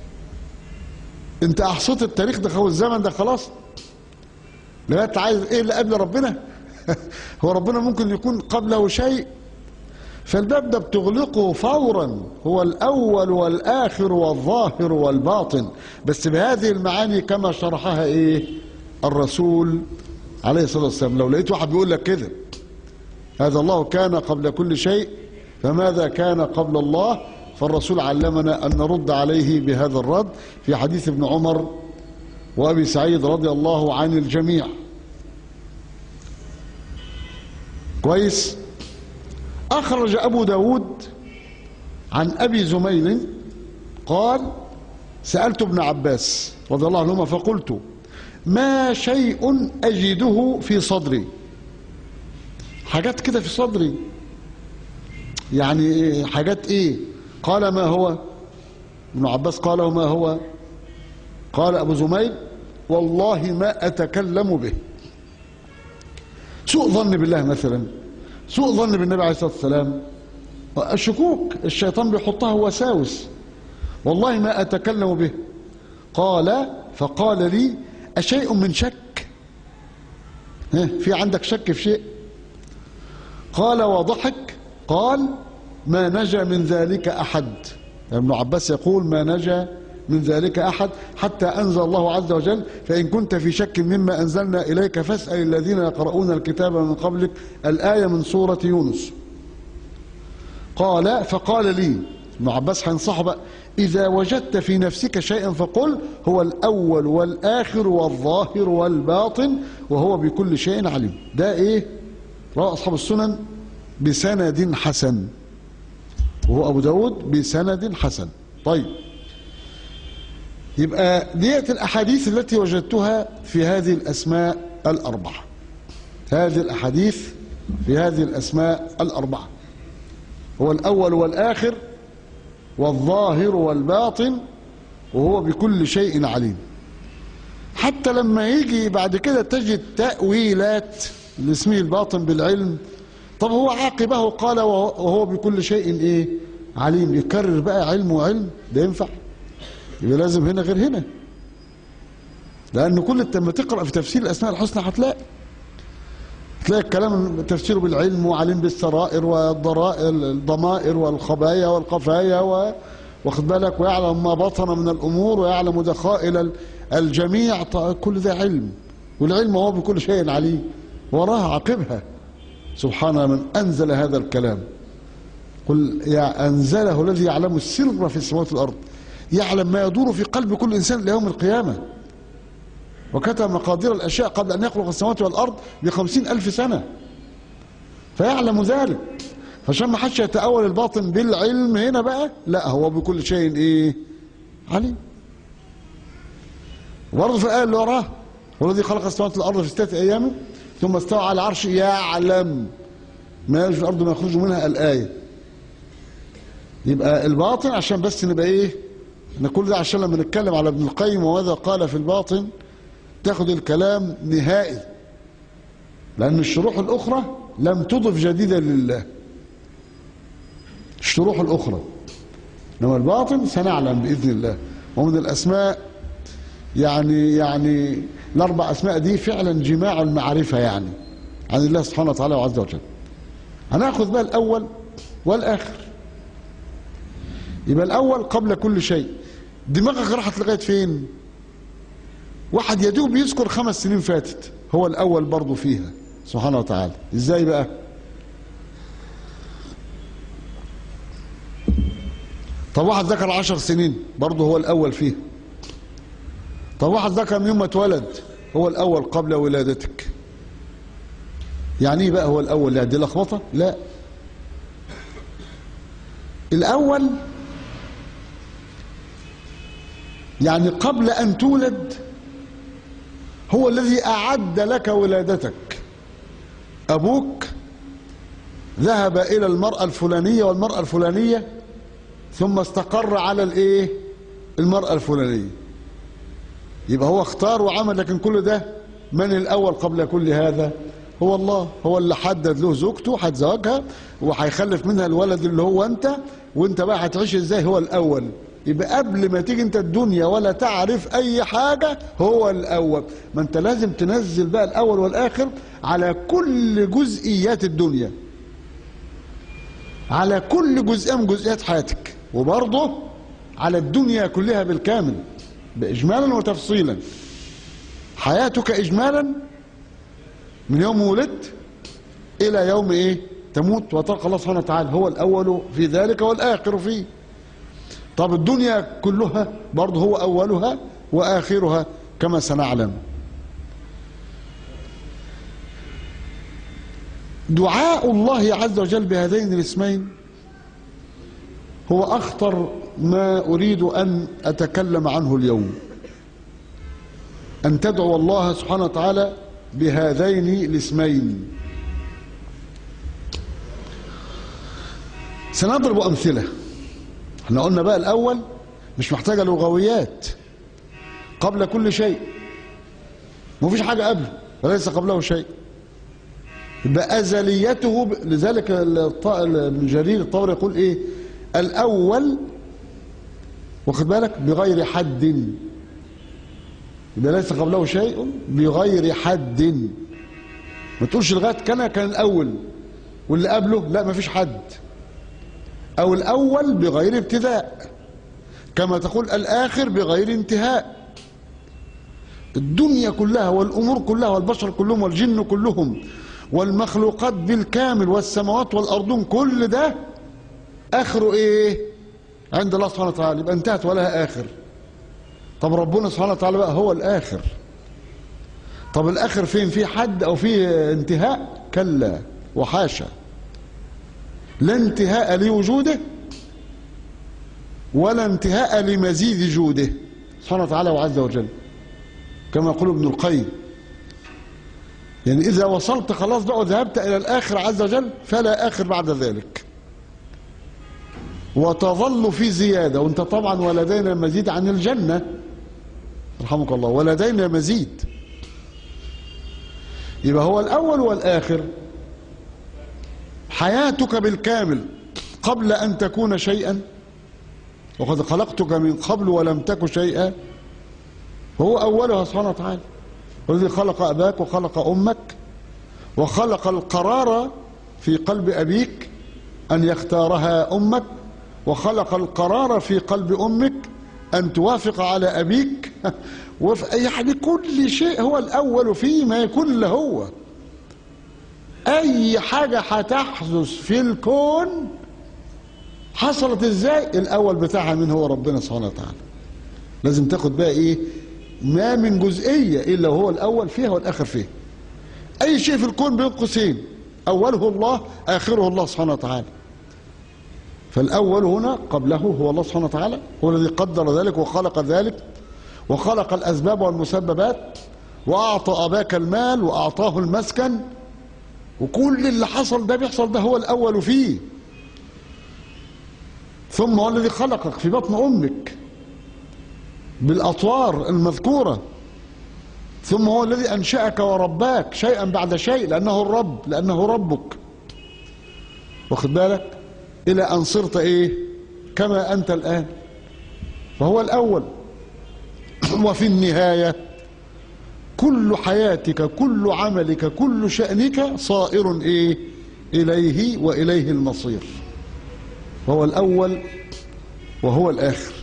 انت احصيت التاريخ ده، هو الزمن ده خلاص لغايه عايز ايه اللي قبل ربنا؟ هو ربنا ممكن يكون قبله شيء؟ فالباب ده بتغلقه فورا، هو الاول والاخر والظاهر والباطن، بس بهذه المعاني كما شرحها ايه الرسول عليه الصلاه والسلام. لو لقيت واحد بيقول لك كده هذا الله كان قبل كل شيء، فماذا كان قبل الله؟ فالرسول علمنا أن نرد عليه بهذا الرد في حديث ابن عمر وأبي سعيد رضي الله عن الجميع. كويس. أخرج أبو داود عن أبي زميل قال سألت ابن عباس رضي الله عنهما فقلت ما شيء أجده في صدري، حاجات كده في صدري، يعني حاجات ايه؟ قال ما هو؟ ابن عباس قال وما هو؟ قال ابو زميل والله ما اتكلم به. سوء ظن بالله مثلا، سوء ظن بالنبي عليه الصلاه والسلام، الشكوك الشيطان بيحطها وساوس، والله ما اتكلم به. قال فقال لي اشيء من شك؟ ها في عندك شك في شيء؟ قال وضحك. قال ما نجا من ذلك أحد. ابن عباس يقول ما نجا من ذلك أحد حتى أنزل الله عز وجل فإن كنت في شك مما أنزلنا إليك فاسأل الذين يقرؤون الكتاب من قبلك، الآية من سورة يونس. قال فقال لي ابن عباس هينصحه بقى إذا وجدت في نفسك شيئا فقل هو الأول والآخر والظاهر والباطن وهو بكل شيء عليم. ده إيه؟ رواه أصحاب السنن بسند حسن، وهو أبو داود بسند حسن. طيب يبقى ديت الأحاديث التي وجدتها في هذه الأسماء الأربعة، هذه الأحاديث في هذه الأسماء الأربعة، هو الأول والآخر والظاهر والباطن وهو بكل شيء عليم. حتى لما يجي بعد كده تجد تأويلات لاسمه الباطن بالعلم، طب هو عاقبه قال وهو بكل شيء ايه عليم، يكرر بقى علم وعلم، ده ينفع؟ يبقى لازم هنا غير هنا، لأن كل لما تقرأ في تفسير الأسماء الحسنى هتلاقي تلاقي الكلام تفسيره بالعلم وعلم بالسرائر والضرائر الضمائر والخبايا والقفايا و... واخد بالك، ويعلم ما بطن من الأمور ويعلم دخائل الجميع، كل ده علم، والعلم هو بكل شيء عليم، وراها عقبها. سبحان من أنزل هذا الكلام. قل يا أنزله الذي يعلم السر في السماوات والأرض، يعلم ما يدور في قلب كل إنسان إلى يوم القيامة، وكتب مقادير الأشياء قبل أن يخلق السماوات والأرض بخمسين ألف سنة، فيعلم ذلك. فعشان ما حدش يتأول الباطن بالعلم هنا بقى، لا هو بكل شيء إيه عليم. وبرضه في الآية اللي وراها والذي خلق السماوات والأرض في ستة أيام ثم استوى على العرش يعلم ما يلج في الأرض وما يخرج منها، الآية. يبقى الباطن عشان بس نبقى إيه، نقول ده عشان لما نتكلم على ابن القيم وماذا قال في الباطن تاخد الكلام نهائي، لأن الشروح الأخرى لم تضف جديدا لله، الشروح الأخرى، إنما الباطن سنعلم بإذن الله. ومن الأسماء يعني يعني الأربع أسماء دي فعلا جماع المعرفة يعني عن الله سبحانه وتعالى وعز وجل. هناخذ بقى الأول والآخر. يبقى الأول قبل كل شيء، دماغك راحت لغاية فين؟ واحد يدوب يذكر خمس سنين فاتت، هو الأول برضه فيها سبحانه وتعالى. إزاي بقى؟ طب واحد ذكر عشر سنين برضه هو الأول فيها. طب واحد ذكر من يوم ما اتولد، هو الأول قبل ولادتك. يعني ايه بقى هو الأول؟ يعني دي لخبطة؟ لا، الأول يعني قبل أن تولد هو الذي أعد لك ولادتك. أبوك ذهب إلى المرأة الفلانية والمرأة الفلانية ثم استقر على الإيه؟ المرأة الفلانية. يبقى هو اختار وعمل، لكن كل ده من الأول قبل كل هذا؟ هو الله، هو اللي حدد له زوجته هتزوجها وهيخلف منها الولد اللي هو أنت، وأنت بقى هتعيش إزاي؟ هو الأول. يبقى قبل ما تيجي أنت الدنيا ولا تعرف أي حاجة هو الأول. ما أنت لازم تنزل بقى الأول والآخر على كل جزئيات الدنيا، على كل جزئية من جزئيات حياتك، وبرضه على الدنيا كلها بالكامل بإجمالا وتفصيلا. حياتك إجمالا من يوم ولدت إلى يوم إيه؟ تموت وتلقى الله سبحانه وتعالى، هو الأول في ذلك والآخر فيه. طب الدنيا كلها برضه هو أولها وآخرها كما سنعلم. دعاء الله عز وجل بهذين الاسمين هو أخطر ما أريد أن أتكلم عنه اليوم، أن تدعو الله سبحانه وتعالى بهذين الاسمين. سنضرب أمثلة. احنا قلنا بقى الأول مش محتاجة لغويات، قبل كل شيء، مفيش حاجة قبله وليس قبله شيء، يبقى أزليته. لذلك ابن جرير الطبري يقول إيه؟ الأول، واخد بالك، بغير حد، يبقى ليس قبله شيء بغير حد. ما تقولش لغاية كان كان الأول واللي قبله لا مفيش حد. أو الأول بغير ابتداء، كما تقول الآخر بغير انتهاء. الدنيا كلها والأمور كلها والبشر كلهم والجن كلهم والمخلوقات بالكامل والسماوات والأرضون، كل ده آخره إيه؟ عند الله سبحانه وتعالى، يبقى انتهت ولها آخر. طب ربنا سبحانه وتعالى بقى هو الآخر. طب الآخر فين؟ في حد أو في انتهاء؟ كلا وحاشا، لا انتهاء لوجوده ولا انتهاء لمزيد جوده سبحانه وتعالى وعز وجل، كما يقول ابن القيم. يعني إذا وصلت خلاص بقى وذهبت إلى الآخر عز وجل فلا آخر بعد ذلك، وتظل في زيادة. وانت طبعا ولدينا مزيد عن الجنة رحمك الله، ولدينا مزيد. يبقى هو الأول والآخر. حياتك بالكامل قبل أن تكون شيئا، وقد خلقتك من قبل ولم تك شيئا، وهو أولها سبحانه وتعالى. والذي خلق أباك وخلق أمك وخلق القرار في قلب أبيك أن يختارها أمك، وخلق القرار في قلب أمك أن توافق على أبيك. يعني كل شيء هو الأول فيما يكون له هو. أي حاجة هتحدث في الكون حصلت إزاي؟ الأول بتاعها من هو ربنا سبحانه وتعالى. لازم تاخد بقى إيه؟ ما من جزئية إلا هو الأول فيها والآخر فيها. أي شيء في الكون بين قوسين أوله الله آخره الله سبحانه وتعالى. فالأول هنا قبله هو الله سبحانه وتعالى، هو الذي قدر ذلك وخلق ذلك وخلق الأسباب والمسببات، وأعطى أباك المال وأعطاه المسكن، وكل اللي حصل ده بيحصل ده هو الأول فيه. ثم هو الذي خلقك في بطن أمك بالأطوار المذكورة، ثم هو الذي أنشأك ورباك شيئا بعد شيء، لأنه الرب، لأنه ربك، واخد بالك، إلى أن صرت إيه؟ كما أنت الآن. فهو الأول. وفي النهاية كل حياتك كل عملك كل شأنك صائر إيه؟ إليه وإليه المصير. وهو الأول وهو الآخر.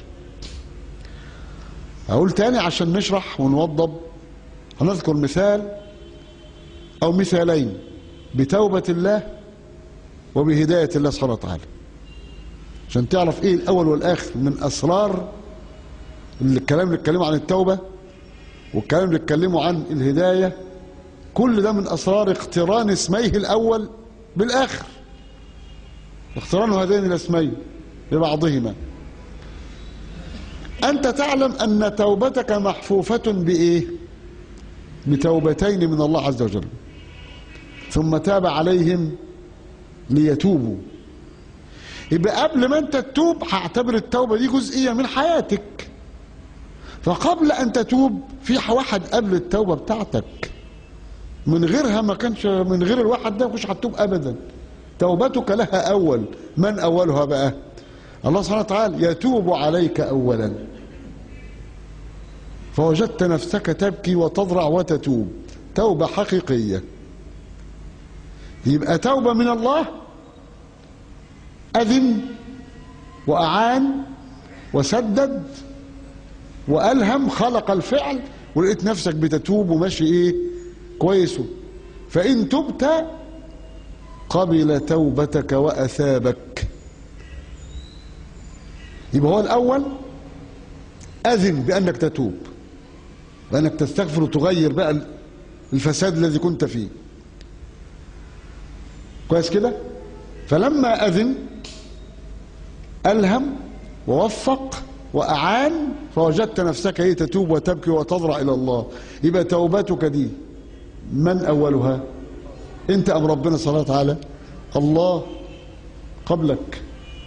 أقول تاني عشان نشرح ونوضب. هنذكر مثال أو مثالين بتوبة الله وبهداية الله سبحانه وتعالى، عشان تعرف إيه الأول والآخر من أسرار الكلام اللي اتكلموا عن التوبة والكلام اللي اتكلموا عن الهداية. كل ده من أسرار اقتران اسميه الأول بالآخر، اقتران هذين الاسمين ببعضهما. أنت تعلم أن توبتك محفوفة بإيه؟ بتوبتين من الله عز وجل، ثم تاب عليهم ليتوبوا. يبقى قبل ما أنت تتوب هعتبر التوبة دي جزئية من حياتك. فقبل أن تتوب في واحد قبل التوبة بتاعتك من غيرها ما كانش، من غير الواحد ده مش هتتوب ابدا. توبتك لها اول. من اولها بقى؟ الله سبحانه وتعالى يتوب عليك اولا، فوجدت نفسك تبكي وتضرع وتتوب، توبة حقيقية. يبقى توبة من الله، أذن وأعان وسدد وألهم، خلق الفعل، ولقيت نفسك بتتوب وماشي ايه كويس. فإن تبت قبل توبتك وأثابك. يبقى هو الأول أذن بأنك تتوب، بأنك تستغفر وتغير بقى الفساد الذي كنت فيه. كويس كده؟ فلما أذن ألهم ووفق وأعان، فوجدت نفسك ايه تتوب وتبكي وتضرع إلى الله. يبقى توبتك دي من أولها؟ أنت أم ربنا سبحانه وتعالى؟ الله قبلك.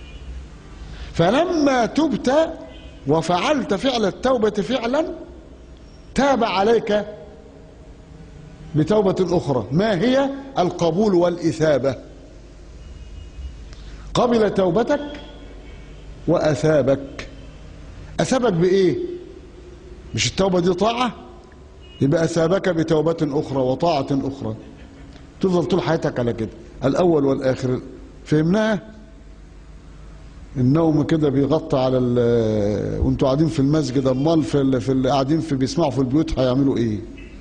فلما تبت وفعلت فعل التوبة فعلا، تاب عليك بتوبة أخرى. ما هي؟ القبول والإثابة. قبل توبتك وأثابك. أثابك بإيه؟ مش التوبة دي طاعة؟ يبقى أثابك بتوبة أخرى وطاعة أخرى. تفضل طول حياتك على كده، الأول والآخر. فهمناها؟ النوم كده بيغطي على ال وانتوا قاعدين في المسجد، امال في ال في اللي قاعدين في بيسمعوا في البيوت هيعملوا ايه؟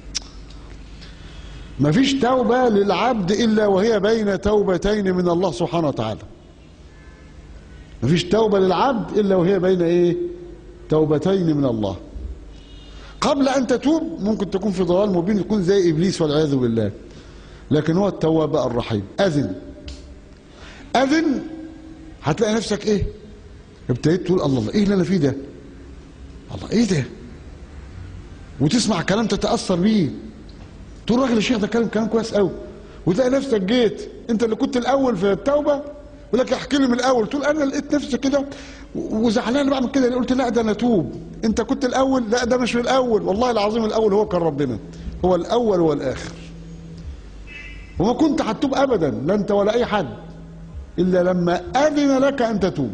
مفيش توبة للعبد إلا وهي بين توبتين من الله سبحانه وتعالى. مفيش توبة للعبد إلا وهي بين إيه؟ توبتين من الله. قبل أن تتوب ممكن تكون في ضلال مبين، تكون زي إبليس والعياذ بالله، لكن هو التواب الرحيم. أذن أذن هتلاقي نفسك إيه؟ ابتديت تقول الله الله إيه اللي أنا فيه ده؟ الله إيه ده؟ وتسمع كلام تتأثر بيه، تقول راجل الشيخ ده كلام كلام كويس قوي، وتلاقي نفسك جيت انت اللي كنت الاول في التوبه، يقول لك احكي لي من الاول، تقول انا لقيت نفسي كده وزعلان بعمل كده، قلت لا ده انا اتوب. انت كنت الاول؟ لا ده مش الاول، والله العظيم الاول هو كان ربنا، هو الاول والاخر، وما كنت هتتوب ابدا، لا انت ولا اي حد، الا لما اذن لك ان تتوب.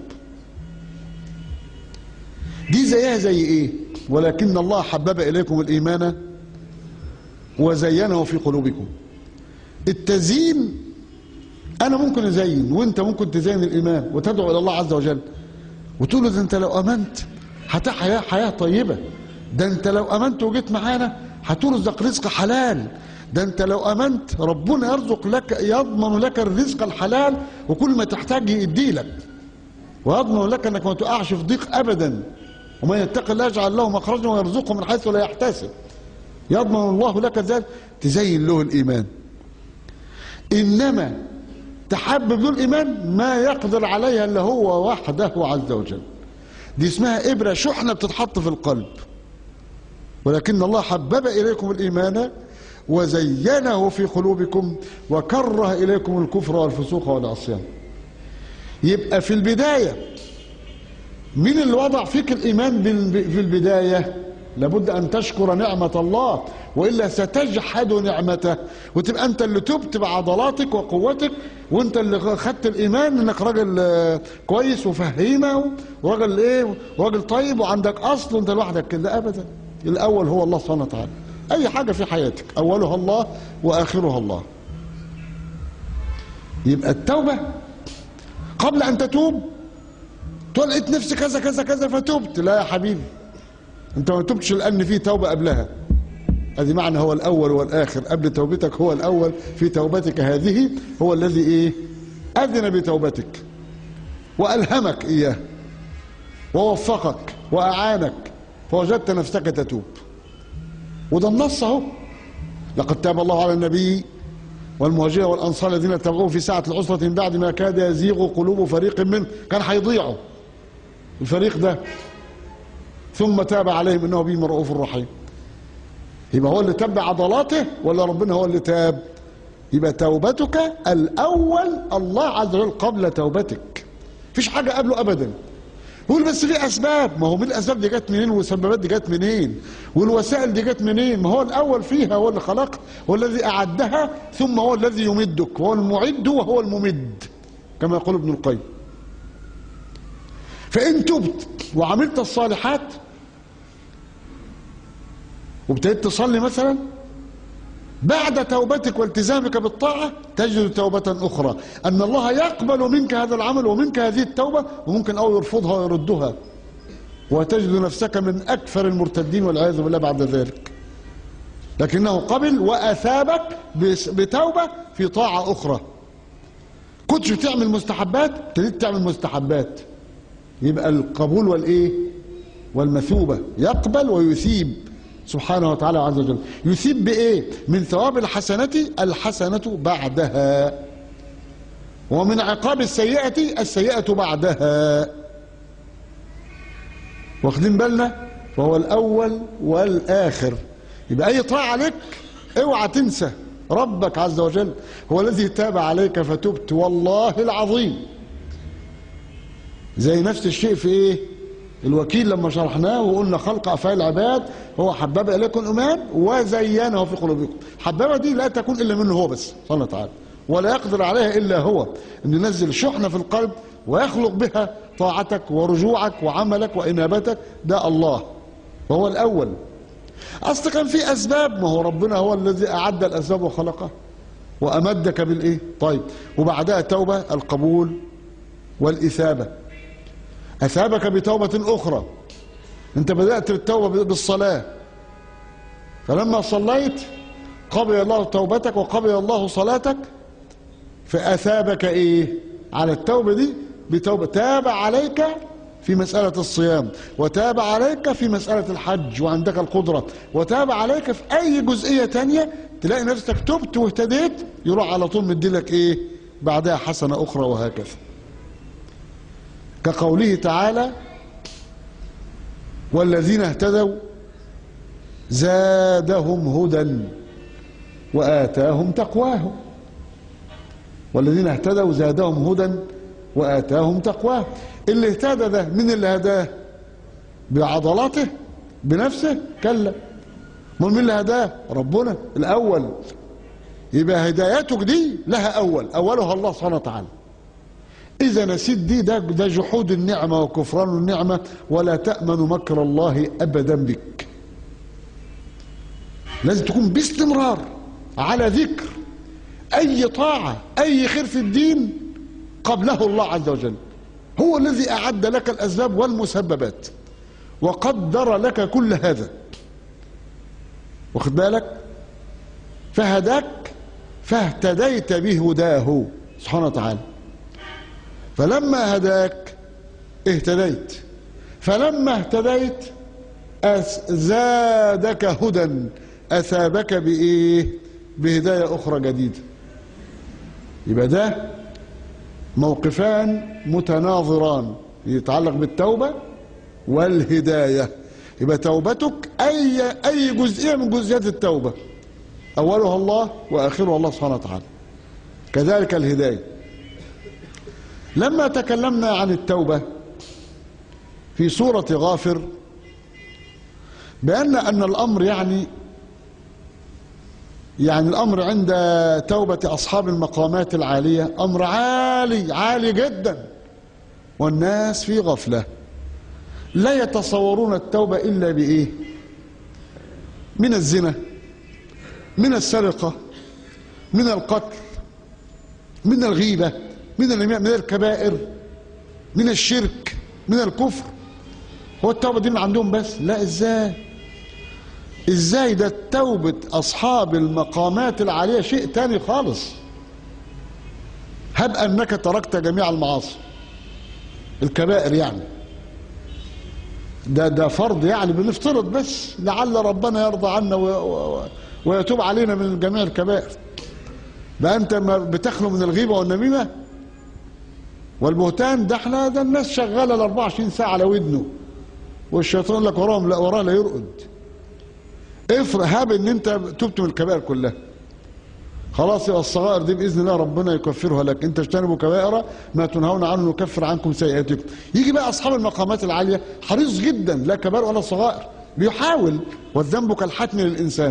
دي زيها زي ايه؟ ولكن الله حبب اليكم الايمان وزينه في قلوبكم. التزيين، انا ممكن ازين وانت ممكن تزين الايمان وتدعو الى الله عز وجل وتقول له ده انت لو امنت هتحيا حياه طيبه، ده انت لو امنت وجيت معانا هترزق رزق حلال، ده انت لو امنت ربنا يرزق لك، يضمن لك الرزق الحلال، وكل ما تحتاج يدي لك، ويضمن لك انك ما تقعش في ضيق ابدا، ومن يتق الله يجعل له مخرجا ويرزقه من حيث لا يحتسب، يضمن الله لك ذلك. تزين له الايمان. انما تحبب له الايمان ما يقدر عليها الا هو وحده عز وجل. دي اسمها ابره شحنه بتتحط في القلب. ولكن الله حبب اليكم الايمان وزينه في قلوبكم وكره اليكم الكفر والفسوق والعصيان. يبقى في البدايه مين اللي وضع فيك الايمان في البدايه؟ لابد ان تشكر نعمه الله، والا ستجحد نعمته، وتبقى انت اللي تبت بعضلاتك وقوتك، وانت اللي خدت الايمان انك راجل كويس وفهيمه وراجل ايه وراجل طيب وعندك اصل، وانت لوحدك كده. ابدا، الاول هو الله سبحانه وتعالى. اي حاجه في حياتك اولها الله واخرها الله. يبقى التوبه قبل ان تتوب تقول لقيت نفسي كذا كذا كذا فتوبت. لا يا حبيبي، انت ما تبتش لان في توبه قبلها. ادي معنى هو الاول والاخر. قبل توبتك هو الاول، في توبتك هذه هو الذي ايه اذن بتوبتك والهمك اياه ووفقك واعانك فوجدت نفسك تتوب. وده النص اهو. لقد تاب الله على النبي والمهاجرين والانصار الذين اتبعوه في ساعه العسره من بعد ما كاد يزيغ قلوب فريق منهم، كان هيضيعوا الفريق ده، ثم تاب عليهم انه بهم رؤوف رحيم. يبقى هو اللي تاب بعضلاته ولا ربنا هو اللي تاب؟ يبقى توبتك الاول الله عز وجل قبل توبتك، مفيش حاجه قبله ابدا. يقول بس في اسباب. ما هو من الاسباب دي جت منين والسببات دي جت منين والوسائل دي جت منين؟ ما هو الاول فيها هو اللي خلق، هو الذي اعدها، ثم هو الذي يمدك، هو المعد وهو الممد كما يقول ابن القيم. فان تبت وعملت الصالحات وابتديت تصلي مثلا، بعد توبتك والتزامك بالطاعة تجد توبة أخرى، أن الله يقبل منك هذا العمل ومنك هذه التوبة، وممكن أو يرفضها ويردها، وتجد نفسك من أكثر المرتدين والعياذ بالله بعد ذلك. لكنه قبل وأثابك بتوبة في طاعة أخرى. كنتش تعمل مستحبات، ابتديت تعمل مستحبات، يبقى القبول والإيه؟ والمثوبة. يقبل ويثيب سبحانه وتعالى عز وجل. يثيب بإيه؟ من ثواب الحسنة الحسنة بعدها، ومن عقاب السيئة السيئة بعدها. واخدين بالنا؟ فهو الأول والآخر. يبقى أي طاعة عليك اوعى تنسى ربك عز وجل هو الذي تاب عليك فتبت والله العظيم. زي نفس الشيء في إيه؟ الوكيل لما شرحناه وقلنا خلق أفعال العباد هو حبب إليكم الإيمان وزينه في قلوبكم. حببة دي لا تكون إلا منه هو بس سبحانه وتعالى، ولا يقدر عليها إلا هو، أن ينزل شحنة في القلب ويخلق بها طاعتك ورجوعك وعملك وإنابتك. ده الله، وهو الأول. أصل كان في أسباب، ما هو ربنا هو الذي أعد الأسباب وخلقها وأمدك بالإيه؟ طيب، وبعدها توبة القبول والإثابة. أثابك بتوبة أخرى. أنت بدأت التوبة بالصلاة، فلما صليت قبل الله توبتك وقبل الله صلاتك، فأثابك إيه؟ على التوبة دي بتوبة. تاب عليك في مسألة الصيام، وتاب عليك في مسألة الحج وعندك القدرة، وتاب عليك في أي جزئية تانية تلاقي نفسك تبت واهتديت، يروح على طول مديلك إيه؟ بعدها حسنة أخرى، وهكذا. كقوله تعالى: والذين اهتدوا زادهم هدى وآتاهم تقواهم. والذين اهتدوا زادهم هدى وآتاهم تقواهم. اللي اهتدى ده من اللي هداه؟ بعضلاته بنفسه؟ كلا. من من اللي هداه؟ ربنا الأول. يبقى هدايتك دي لها أول، أولها الله سبحانه وتعالى. إذا نسيت دي ده, ده جحود النعمة وكفران النعمة، ولا تأمن مكر الله أبدا بك. لازم تكون باستمرار على ذكر أي طاعة أي خير في الدين قبله الله عز وجل. هو الذي أعد لك الأسباب والمسببات وقدر لك كل هذا، واخد بالك؟ فهداك فاهتديت بهداه سبحانه وتعالى. فلما هداك اهتديت، فلما اهتديت زادك هدى، أثابك بإيه؟ بهداية أخرى جديدة. يبقى ده موقفان متناظران يتعلق بالتوبة والهداية. يبقى توبتك أي أي جزئية من جزئيات التوبة، أولها الله وآخرها الله سبحانه وتعالى. كذلك الهداية. لما تكلمنا عن التوبة في سورة غافر بأن أن الأمر يعني يعني الأمر عند توبة أصحاب المقامات العالية أمر عالي عالي جدا، والناس في غفلة لا يتصورون التوبة إلا بإيه؟ من الزنا، من السرقة، من القتل، من الغيبة، من من الكبائر، من الشرك، من الكفر. هو التوبة دي من عندهم بس؟ لا. ازاي ازاي ده توبة اصحاب المقامات العالية شيء تاني خالص. هب انك تركت جميع المعاصي الكبائر، يعني ده ده فرض، يعني بنفترض بس لعل ربنا يرضى عنا ويتوب علينا من جميع الكبائر. بقى انت ما بتخلو من الغيبة والنميمة والبهتان؟ ده احنا ده الناس شغاله ال أربعة وعشرين ساعه على ودنه، والشيطان لك وراهم لا وراه لا يرقد. افرض هاب ان انت تبت من الكبائر كلها، خلاص يبقى الصغائر دي باذن الله ربنا يكفرها لك، انت اجتنبوا كبائر ما تنهون عنه نكفر عنكم سيئاتكم. يجي بقى اصحاب المقامات العاليه حريص جدا، لا كبائر ولا صغائر، بيحاول، والذنب كالحتم للانسان.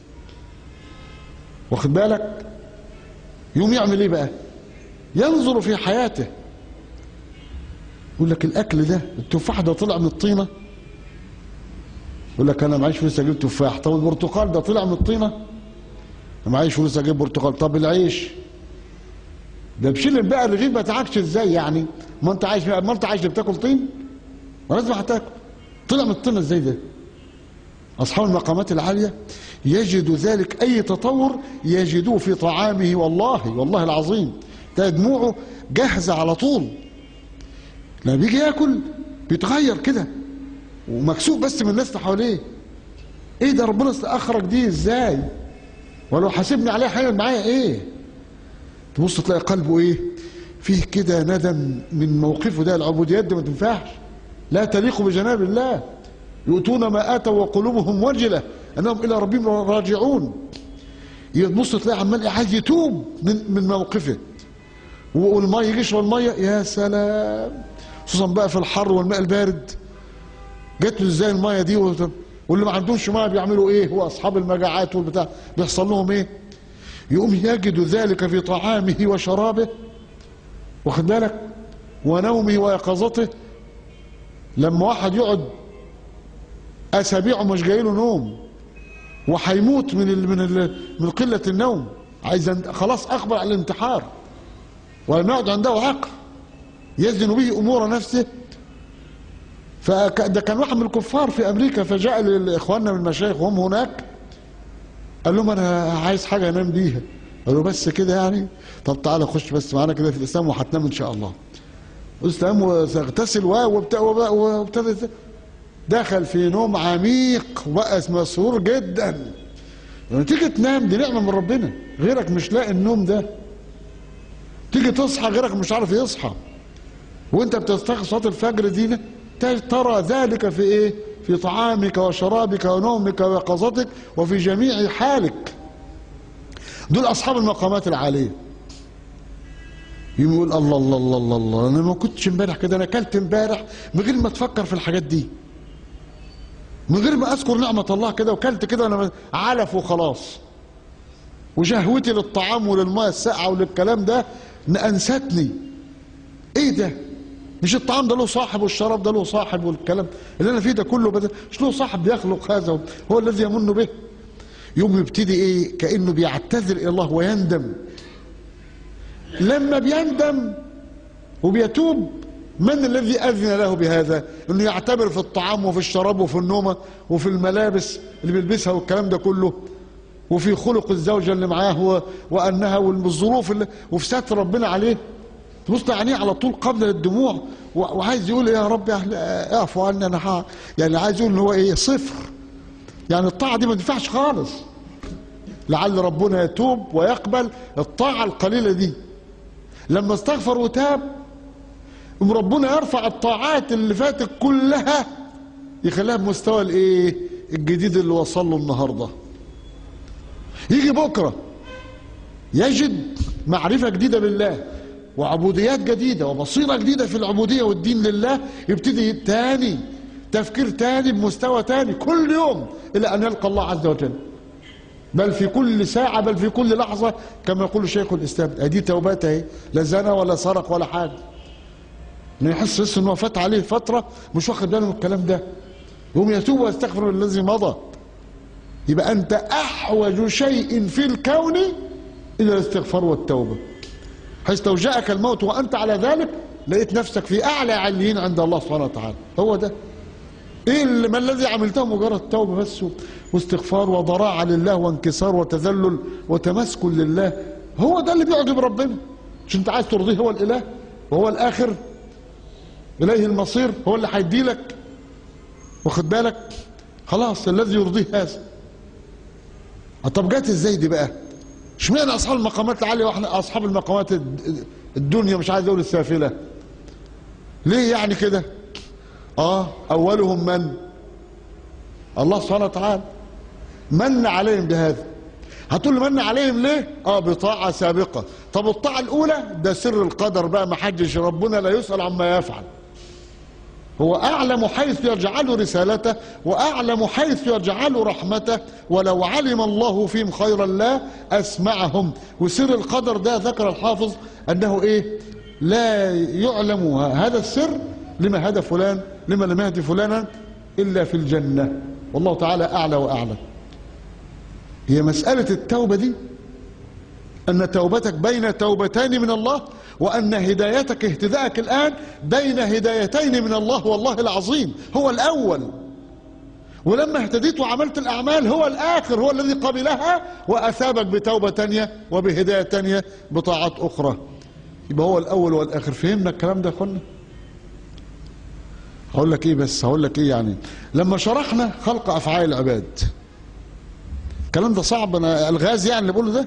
واخد بالك؟ يقوم يعمل ايه بقى؟ ينظر في حياته، يقول لك الاكل ده، التفاح ده طلع من الطينه، يقول لك انا معيش فلوس اجيب تفاح. طب البرتقال ده طلع من الطينه، انا معيش فلوس اجيب برتقال. طب العيش ده بشيل بقى الرغيف ما تعكش ازاي يعني؟ ما انت عايش ما انت عايش بتاكل طين؟ ما لازم هتاكل. طلع من الطينه ازاي ده؟ اصحاب المقامات العاليه يجد ذلك، اي تطور يجدوه في طعامه، والله والله العظيم ده دموعه جاهزه على طول. لما بيجي ياكل بيتغير كده ومكسوف بس من الناس اللي حواليه. ايه ده ربنا اخرج دي ازاي؟ ولو حاسبني عليها هيعمل معايا ايه؟ تبص تلاقي قلبه ايه؟ فيه كده ندم من موقفه ده. العبوديات دي ما تنفعش، لا تليق بجناب الله. يؤتون ما اتوا وقلوبهم وجله انهم الى ربهم راجعون. يبص تلاقي عمال عايز يتوب من من موقفه. والميه يجي يشرب الميه، يا سلام، خصوصا بقى في الحر والماء البارد. جات له ازاي الميه دي؟ واللي ما عندهمش ميه بيعملوا ايه؟ هو اصحاب المجاعات والبتاع بيحصل لهم ايه؟ يقوم يجد ذلك في طعامه وشرابه، واخد بالك، ونومه ويقظته. لما واحد يقعد اسابيعه مش جاي له نوم وهيموت من ال من ال من قله النوم، عايز خلاص اقبل على الانتحار، ولم يعد عنده عقل يزن به امور نفسه. فده كان واحد من الكفار في امريكا، فجاء لاخواننا من المشايخ وهم هناك، قال لهم انا عايز حاجه انام بيها. قالوا بس كده يعني؟ طب تعالى خش بس معانا كده في الاسلام وهتنام ان شاء الله. اسلام واغتسل وابتدى دخل في نوم عميق وبقى مسرور جدا. لما تيجي تنام دي نعمه من ربنا، غيرك مش لاقي النوم ده. تيجي تصحى غيرك مش عارف يصحى، وانت بتستيقظ صلاه الفجر دي ترى ذلك في ايه؟ في طعامك وشرابك ونومك ويقظتك وفي جميع حالك. دول اصحاب المقامات العاليه. يقول الله الله الله الله الله، انا ما كنتش امبارح كده، انا اكلت امبارح من غير ما تفكر في الحاجات دي، من غير ما اذكر نعمه الله كده، وكلت كده انا علف وخلاص، وشهوتي للطعام وللماء الساقعه وللكلام ده انستني. ايه ده؟ مش الطعام ده له صاحب والشراب ده له صاحب والكلام اللي انا فيه ده كله بدل مش له صاحب بيخلق هذا هو الذي يمن به. يوم يبتدي ايه؟ كانه بيعتذر الى الله ويندم. لما بيندم وبيتوب، من الذي اذن له بهذا؟ انه يعتبر في الطعام وفي الشراب وفي النوم وفي الملابس اللي بيلبسها والكلام ده كله، وفي خلق الزوجه اللي معاه وانها والظروف اللي وفي ستر ربنا عليه. تبص عينيه على طول قبل الدموع وعايز يقول يا رب اعفو عني انا، يعني عايز يقول ان هو ايه؟ صفر. يعني الطاعه دي ما تنفعش خالص. لعل ربنا يتوب ويقبل الطاعه القليله دي. لما استغفر وتاب ربنا يرفع الطاعات اللي فاتت كلها يخليها بمستوى الايه؟ الجديد اللي وصل له النهارده. يجي بكره يجد معرفه جديده بالله وعبوديات جديده وبصيره جديده في العبوديه والدين لله، يبتدي تاني تفكير تاني بمستوى تاني كل يوم الى ان يلقى الله عز وجل، بل في كل ساعه، بل في كل لحظه، كما يقول شيخ الاسلام. ادي توبته اهي، لا زنى ولا سرق ولا حاجه. انه يحس بس انه فات عليه فتره مش واخد باله من الكلام ده، يقوم يتوب ويستغفر الذي مضى. يبقى انت احوج شيء في الكون الى الاستغفار والتوبه، حيث لو جاءك الموت وانت على ذلك لقيت نفسك في اعلى عليين عند الله سبحانه وتعالى. هو ده ايه اللي ما الذي عملته؟ مجرد توبه بس واستغفار وضراعه لله وانكسار وتذلل وتمسك لله. هو ده اللي بيعجب ربنا. مش انت عايز ترضيه؟ هو الاله وهو الاخر، اليه المصير، هو اللي هيدي لك، واخد بالك؟ خلاص الذي يرضيه هذا. طب جت ازاي دي بقى؟ اشمعنى اصحاب المقامات العاليه واحنا اصحاب المقامات الدنيا مش عايز اقول السافله؟ ليه يعني كده؟ اه اولهم من؟ الله سبحانه وتعالى من عليهم بهذا. هتقول لي من عليهم ليه؟ اه بطاعة سابقة. طب الطاعة الأولى ده سر القدر بقى، ما حدش، ربنا لا يسأل عما يفعل. هو أعلم حيث يجعل رسالته، وأعلم حيث يجعل رحمته، ولو علم الله فيهم خيرا لا أسمعهم. وسر القدر ده ذكر الحافظ أنه إيه؟ لا يعلم هذا السر لما هدى فلان، لما لم يهدي فلانا إلا في الجنة، والله تعالى أعلى وأعلى. هي مسألة التوبة دي أن توبتك بين توبتين من الله، وأن هدايتك اهتداءك الآن بين هدايتين من الله، والله العظيم هو الأول، ولما اهتديت وعملت الأعمال هو الآخر، هو الذي قبلها وأثابك بتوبة تانية وبهداية تانية بطاعات أخرى. يبقى هو الأول والآخر. فهمنا الكلام ده يا أخوانا؟ هقول لك إيه بس، هقول لك إيه يعني لما شرحنا خلق أفعال العباد، الكلام ده صعب، أنا الغاز يعني اللي بقوله ده،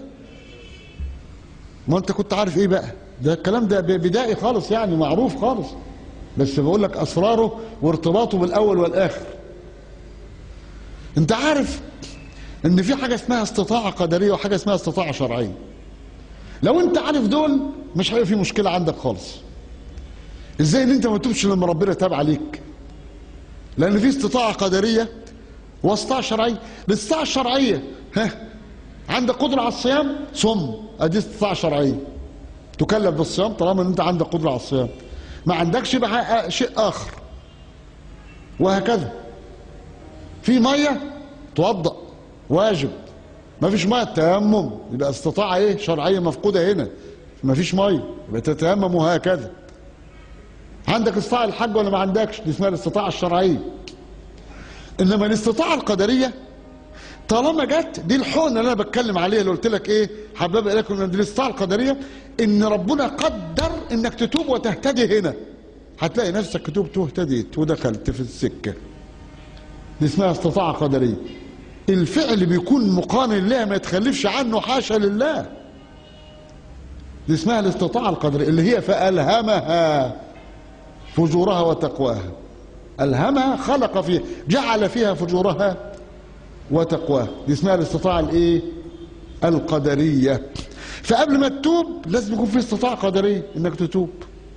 ما أنت كنت عارف إيه بقى؟ ده الكلام ده بدائي خالص يعني، معروف خالص، بس بقول لك أسراره وارتباطه بالأول والآخر. أنت عارف إن في حاجة اسمها استطاعة قدرية وحاجة اسمها استطاعة شرعية. لو أنت عارف دول مش هيبقى في مشكلة عندك خالص. إزاي إن أنت ما تتوبش لما ربنا تاب عليك؟ لأن في استطاعة قدرية واستطاعة شرعية. الاستطاعة الشرعية ها، عندك قدرة على الصيام صم، أدي استطاعة شرعية، تكلف بالصيام طالما ان انت عندك قدره على الصيام. ما عندكش بقى شيء اخر، وهكذا. في ميه توضأ واجب، ما فيش ميه تيمم، يبقى استطاعه ايه شرعيه مفقوده هنا، ما فيش ميه يبقى تتيمم، وهكذا. عندك استطاعه الحج ولا ما عندكش؟ دي اسمها الاستطاعه الشرعيه. انما الاستطاعه القدريه طالما جت، دي الحقنه اللي انا بتكلم عليها، اللي قلت لك ايه حباب اليكم ان دي الاستطاعه القدريه، ان ربنا قدر انك تتوب وتهتدي هنا، هتلاقي نفسك تتوبت واهتديت ودخلت في السكه. دي اسمها استطاعه قدريه. الفعل بيكون مقارن لله، ما يتخلفش عنه، حاشا لله. دي اسمها الاستطاعه القدريه، اللي هي فالهمها فجورها وتقواها. الهمها، خلق فيها، جعل فيها فجورها وتقواه. دي اسمها الاستطاعه الايه القدريه. فقبل ما تتوب لازم يكون في استطاعه قدريه انك تتوب،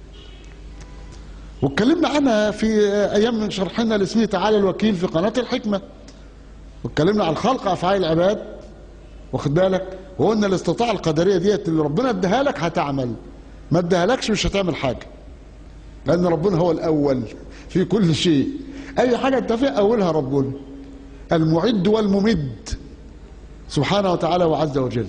واتكلمنا عنها في ايام شرحنا لاسمه تعالى الوكيل في قناه الحكمه، واتكلمنا عن خلق افعال العباد، واخد بالك، وقلنا الاستطاعه القدريه ديت اللي ربنا اداها لك هتعمل، ما اداهالكش مش هتعمل حاجه، لان ربنا هو الاول في كل شيء. اي حاجه انت فيها اولها ربنا المعد والممد سبحانه وتعالى وعز وجل،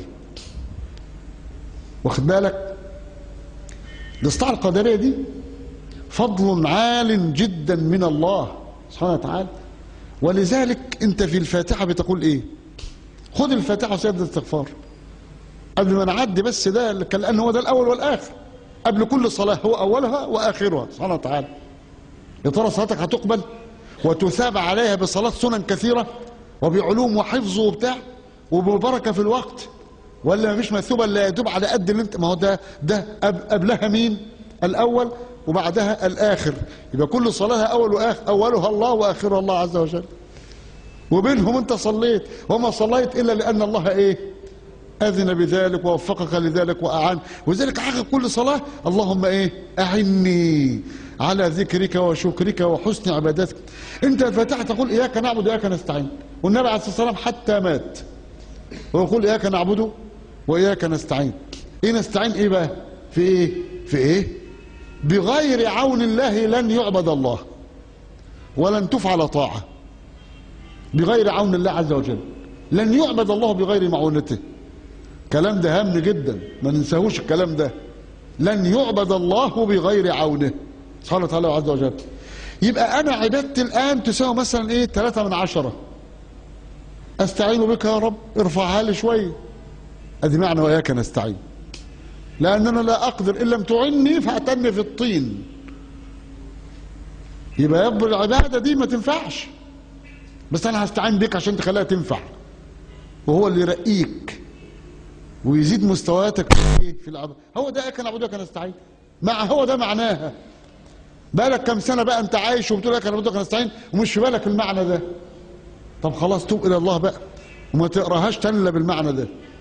واخد بالك. الاستطاعة القدرية دي فضل عال جدا من الله سبحانه وتعالى، ولذلك انت في الفاتحة بتقول ايه؟ خد الفاتحة وسيد الاستغفار قبل ما نعدي، بس ده لأن هو ده الأول والآخر، قبل كل صلاة هو أولها وآخرها سبحانه وتعالى. يا ترى صلاتك هتقبل وتثاب عليها بصلاة سنن كثيرة وبعلوم وحفظ وبتاع وببركة في الوقت، ولا مفيش مثوبة الا يتوب على قد اللي انت، ما هو ده ده قبلها مين؟ الأول وبعدها الآخر، يبقى كل صلاة أول وآخر، أولها الله وآخرها الله عز وجل، وبينهم انت صليت، وما صليت إلا لأن الله إيه؟ أذن بذلك ووفقك لذلك وأعان. وذلك عقب كل صلاة اللهم إيه؟ أعني على ذكرك وشكرك وحسن عبادتك. انت الفاتحة تقول إياك نعبد وإياك نستعين، والنبي عليه الصلاة والسلام حتى مات ويقول إياك نعبد وإياك نستعين. إيه نستعين إيه بقى؟ في إيه؟ في إيه؟ بغير عون الله لن يعبد الله ولن تفعل طاعة، بغير عون الله عز وجل لن يعبد الله بغير معونته. كلام ده هام جدا، ما ننساهوش الكلام ده، لن يعبد الله بغير عونه سبحانه وتعالى عز وجل. يبقى انا عبادتي الان تساوي مثلا ايه؟ ثلاثة من عشرة. استعين بك يا رب ارفعها لي شويه، ادي معنى واياك نستعين، لاننا لا اقدر ان لم تعني فاعتني في الطين. يبقى يا رب العباده دي ما تنفعش، بس انا هستعين بك عشان تخليها تنفع، وهو اللي يرقيك ويزيد مستوياتك في العبادة. هو ده اياك نعبد وإياك نستعين، مع هو ده معناها. بقالك كم سنه بقى انت عايش وبتقول اياك نعبد وإياك نستعين ومش في بالك المعنى ده. طب خلاص توب الى الله بقى وما تقراهاش تاني الا بالمعنى ده.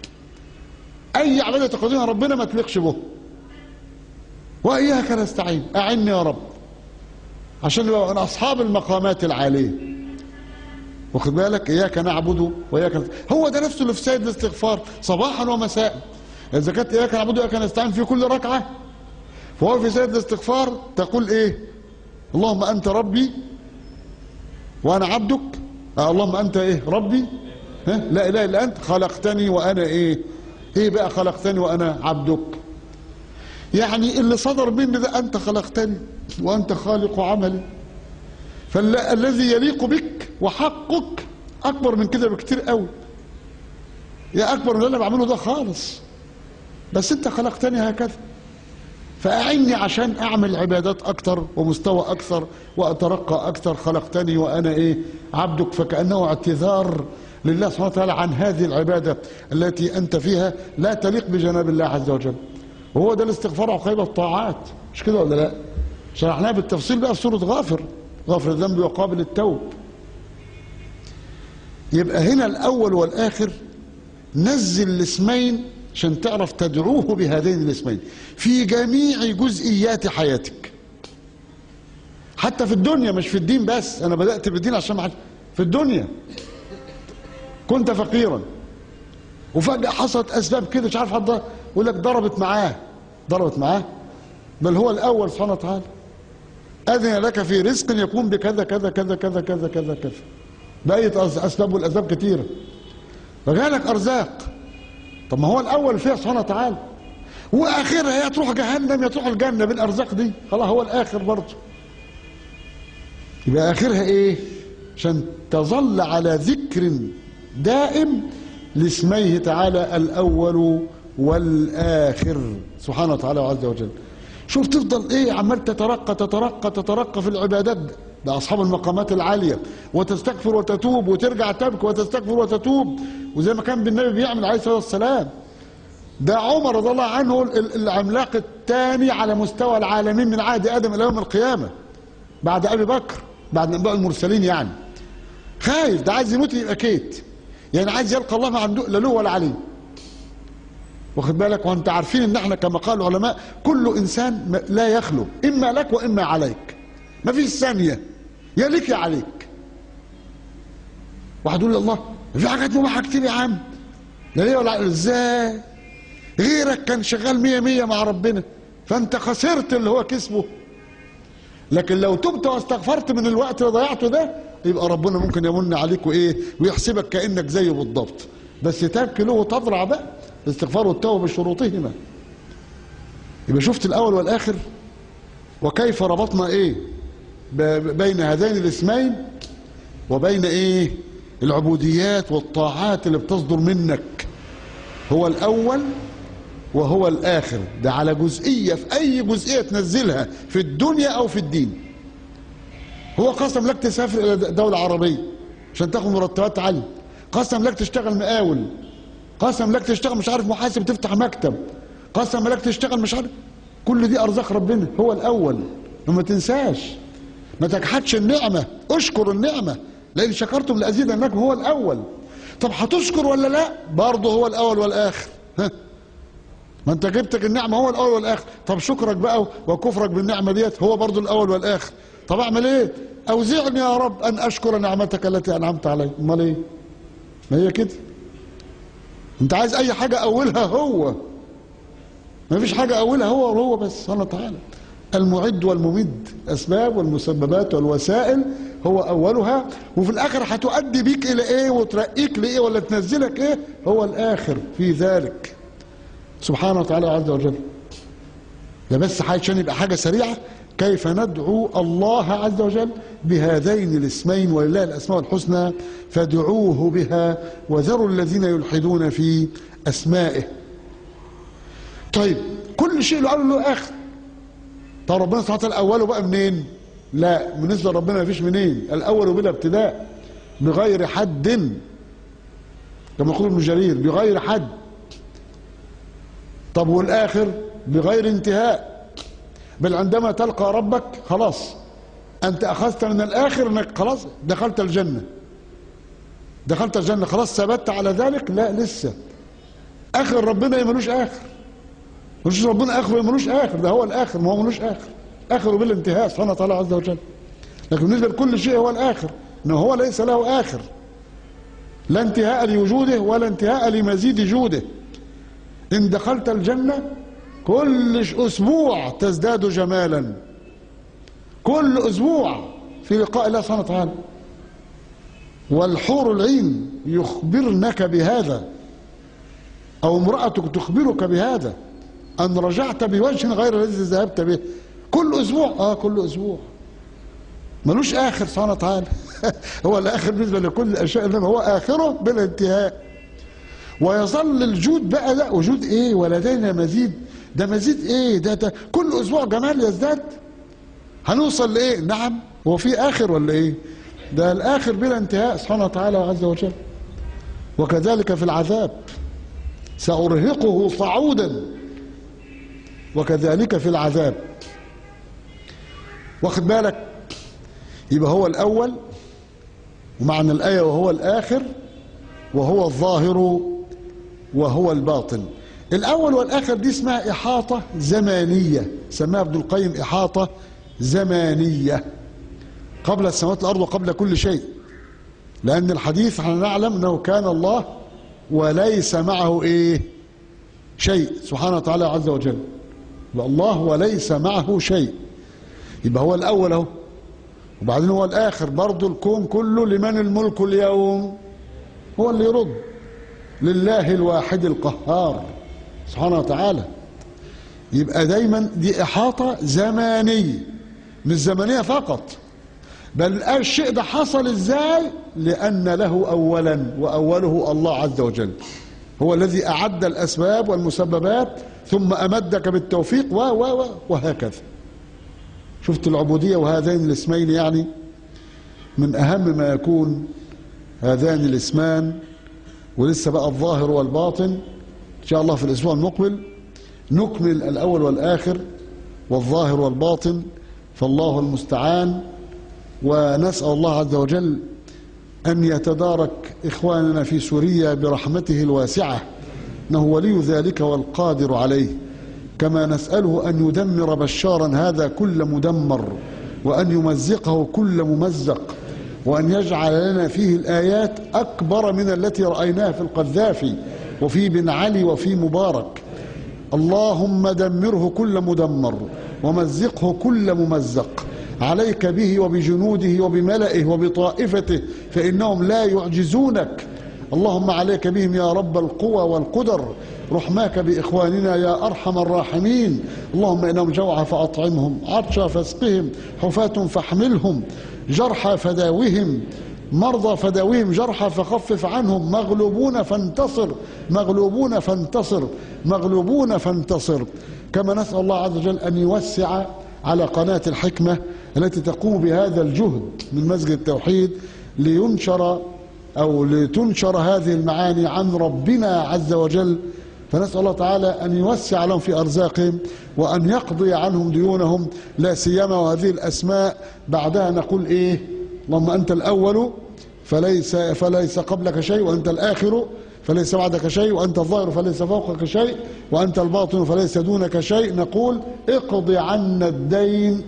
اي عباده تقدمها ربنا ما تليقش به. واياك نستعين، اعني يا رب، عشان نبقى من اصحاب المقامات العاليه. واخد بالك؟ اياك نعبد واياك نستعين. هو ده نفسه اللي في سيد الاستغفار صباحا ومساء. اذا كانت اياك نعبد واياك نستعين في كل ركعه، فهو في سيد الاستغفار تقول ايه؟ اللهم انت ربي وانا عبدك. آه اللهم انت ايه؟ ربي، ها؟ لا اله الا انت، خلقتني وانا ايه؟ ايه بقى خلقتني وانا عبدك؟ يعني اللي صدر مني ده انت خلقتني وانت خالق عملي، فالذي يليق بك وحقك اكبر من كده بكتير قوي، يا اكبر من اللي انا بعمله ده خالص، بس انت خلقتني هكذا، فاعني عشان اعمل عبادات اكتر ومستوى اكثر واترقى اكثر. خلقتني وانا ايه؟ عبدك. فكانه اعتذار لله سبحانه وتعالى عن هذه العباده التي انت فيها لا تليق بجناب الله عز وجل. وهو ده الاستغفار عقيب الطاعات، مش كده ولا لا؟ شرحناها بالتفصيل بقى في سوره غافر، غافر الذنب وقابل التوب. يبقى هنا الاول والاخر نزل الاسمين عشان تعرف تدعوه بهذين الاسمين في جميع جزئيات حياتك، حتى في الدنيا مش في الدين بس. انا بدأت بالدين عشان في الدنيا كنت فقيرا وفجأة حصلت اسباب كده مش عارف حد يقول لك ضربت معاه، ضربت معاه، بل هو الاول سبحانه وتعالى اذن لك في رزق يكون بكذا كذا كذا كذا كذا كذا كذا، بقيت اسباب والاسباب كتيره، فجالك ارزاق. طب ما هو الاول فيها سبحانه وتعالى، واخرها يا تروح جهنم يا تروح الجنه بالارزاق دي، خلاص هو الاخر برضه. يبقى اخرها ايه؟ عشان تظل على ذكر دائم لاسميه تعالى الاول والاخر سبحانه وتعالى وعز وجل. شوف تفضل ايه عمال تترقى تترقى تترقى في العبادات ده اصحاب المقامات العاليه، وتستغفر وتتوب وترجع تبكي وتستغفر وتتوب، وزي ما كان بالنبي بيعمل عليه الصلاه والسلام. ده عمر رضي الله عنه العملاق الثاني على مستوى العالمين من عهد ادم الى يوم القيامه، بعد ابي بكر، بعد انبياء المرسلين. يعني خايف، ده عايز يموت يبقى كيت، يعني عايز يلقى الله ما عنده لا له ولا عليه. واخد بالك؟ وانت عارفين ان احنا كما قال العلماء كل انسان لا يخلو، اما لك واما عليك، ما فيش ثانيه يا ليك يا عليك. واحد يقول لي الله في حاجات مباحه كتير يا عم، لا ليه ولا ازاي؟ غيرك كان شغال مية مية مع ربنا فانت خسرت اللي هو كسبه، لكن لو تبت واستغفرت من الوقت اللي ضيعته ده يبقى ربنا ممكن يمن عليك وايه ويحسبك كانك زيه بالضبط، بس تبكي له وتضرع بقى. الاستغفار والتوبه بشروطهما. يبقى شفت الاول والاخر وكيف ربطنا ايه بين هذين الاسمين وبين ايه العبوديات والطاعات اللي بتصدر منك. هو الاول وهو الاخر، ده على جزئيه، في اي جزئيه تنزلها في الدنيا او في الدين. هو قسم لك تسافر الى دوله عربيه عشان تاخد مرتبات عاليه، قسم لك تشتغل مقاول، قسم لك تشتغل مش عارف محاسب تفتح مكتب، قسم لك تشتغل مش عارف، كل دي ارزاق ربنا. هو الاول، وما تنساش، ما تجحدش النعمه، اشكر النعمه، لئن شكرتم لازيدنكم. هو الاول. طب هتشكر ولا لا؟ برضه هو الاول والاخر. ها، ما انت جبتك النعمه هو الاول والاخر. طب شكرك بقى وكفرك بالنعمه ديت هو برضه الاول والاخر. طب اعمل ايه؟ اوزعني يا رب ان اشكر نعمتك التي انعمت علي. امال ايه؟ ما هي كده. انت عايز اي حاجه اولها هو، ما فيش حاجه اولها هو وهو بس سبحانه وتعالى. المعد والممد، الاسباب والمسببات والوسائل هو اولها، وفي الاخر هتؤدي بيك الى ايه وترقيك لايه ولا تنزلك ايه، هو الاخر في ذلك سبحانه وتعالى عز وجل. ده بس عشان يبقى حاجه سريعه، كيف ندعو الله عز وجل بهذين الاسمين، ولله الاسماء الحسنى فادعوه بها وذروا الذين يلحدون في اسمائه. طيب كل شيء له اول له اخر. طب ربنا سبحانه وتعالى اوله بقى منين؟ لا، بالنسبه لربنا مفيش منين، الاول بلا ابتداء بغير حد، كما يقول ابن جرير بغير حد. طب والاخر بغير انتهاء، بل عندما تلقى ربك خلاص انت اخذت من الاخر انك خلاص دخلت الجنه، دخلت الجنه خلاص ثبت على ذلك. لا لسه، اخر ربنا ملوش اخر، مش ربنا اخره ملوش اخر، ده هو الاخر، ما هو ملوش اخر، اخره بالانتهاء سبحانه وتعالى عز وجل. لكن بالنسبه لكل شيء هو الاخر، انه هو ليس له اخر، لا انتهاء لوجوده ولا انتهاء لمزيد جوده. ان دخلت الجنه كل اسبوع تزداد جمالا، كل اسبوع في لقاء الله سبحانه وتعالى، والحور العين يخبرنك بهذا، او امرأتك تخبرك بهذا، ان رجعت بوجه غير الذي ذهبت به كل اسبوع. اه كل اسبوع، ملوش اخر سبحانه وتعالى. هو الاخر بالنسبه لكل الاشياء، انما هو اخره بلا انتهاء. ويظل الجود بقى، ده وجود ايه؟ ولدينا مزيد. ده مزيد ايه؟ ده, ده كل اسبوع جمال يزداد. هنوصل لايه؟ نعم، هو في اخر ولا ايه؟ ده الاخر بلا انتهاء سبحانه وتعالى عز وجل. وكذلك في العذاب، سأرهقه صعودا، وكذلك في العذاب. واخد بالك؟ يبقى هو الأول، ومعنى الآية وهو الآخر، وهو الظاهر، وهو الباطن. الأول والآخر دي اسمها إحاطة زمانية، سماها ابن القيم إحاطة زمانية، قبل السماوات والأرض وقبل كل شيء. لأن الحديث احنا نعلم أنه كان الله وليس معه إيه؟ شيء سبحانه وتعالى عز وجل. يبقى الله وليس معه شيء، يبقى هو الأول أهو، وبعدين هو الآخر. برضه الكون كله لمن الملك اليوم؟ هو اللي يرد، لله الواحد القهار سبحانه وتعالى. يبقى دايما دي إحاطة زمانية، مش زمنية فقط، بل الشيء ده حصل ازاي؟ لأن له أولا، وأوله الله عز وجل، هو الذي أعد الأسباب والمسببات ثم أمدك بالتوفيق و و وهكذا. شفت العبودية وهذين الاسمين، يعني من أهم ما يكون هذان الاسمان. ولسه بقى الظاهر والباطن إن شاء الله في الأسبوع المقبل نكمل الأول والآخر والظاهر والباطن، فالله المستعان. ونسأل الله عز وجل أن يتدارك إخواننا في سوريا برحمته الواسعة، إنه ولي ذلك والقادر عليه. كما نسأله أن يدمر بشارا هذا كل مدمر، وأن يمزقه كل ممزق، وأن يجعل لنا فيه الآيات أكبر من التي رأيناها في القذافي وفي بن علي وفي مبارك. اللهم دمره كل مدمر، ومزقه كل ممزق. عليك به وبجنوده وبملئه وبطائفته، فإنهم لا يعجزونك. اللهم عليك بهم يا رب القوى والقدر، رحماك بإخواننا يا أرحم الراحمين. اللهم إنهم جوعى فأطعمهم، عطشى فاسقهم، حفاة فاحملهم، جرحى فداوهم، مرضى فداوهم، جرحى فخفف عنهم، مغلوبون فانتصر، مغلوبون فانتصر، مغلوبون فانتصر. كما نسأل الله عز وجل أن يوسع على قناة الحكمة التي تقوم بهذا الجهد من مسجد التوحيد لينشر أو لتنشر هذه المعاني عن ربنا عز وجل. فنسأل الله تعالى أن يوسع لهم في أرزاقهم، وأن يقضي عنهم ديونهم، لا سيما وهذه الأسماء بعدها نقول إيه؟ اللهم أنت الأول فليس فليس قبلك شيء، وأنت الآخر فليس بعدك شيء، وأنت الظاهر فليس فوقك شيء، وأنت الباطن فليس دونك شيء. نقول اقض عنا الدين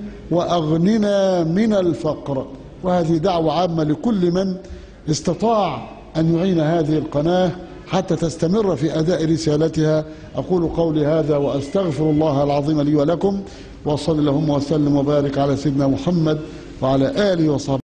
وأغننا من الفقر. وهذه دعوة عامة لكل من استطاع أن يعين هذه القناة حتى تستمر في أداء رسالتها. أقول قولي هذا وأستغفر الله العظيم لي ولكم، وصلى اللهم وسلم وبارك على سيدنا محمد وعلى آله وصحبه.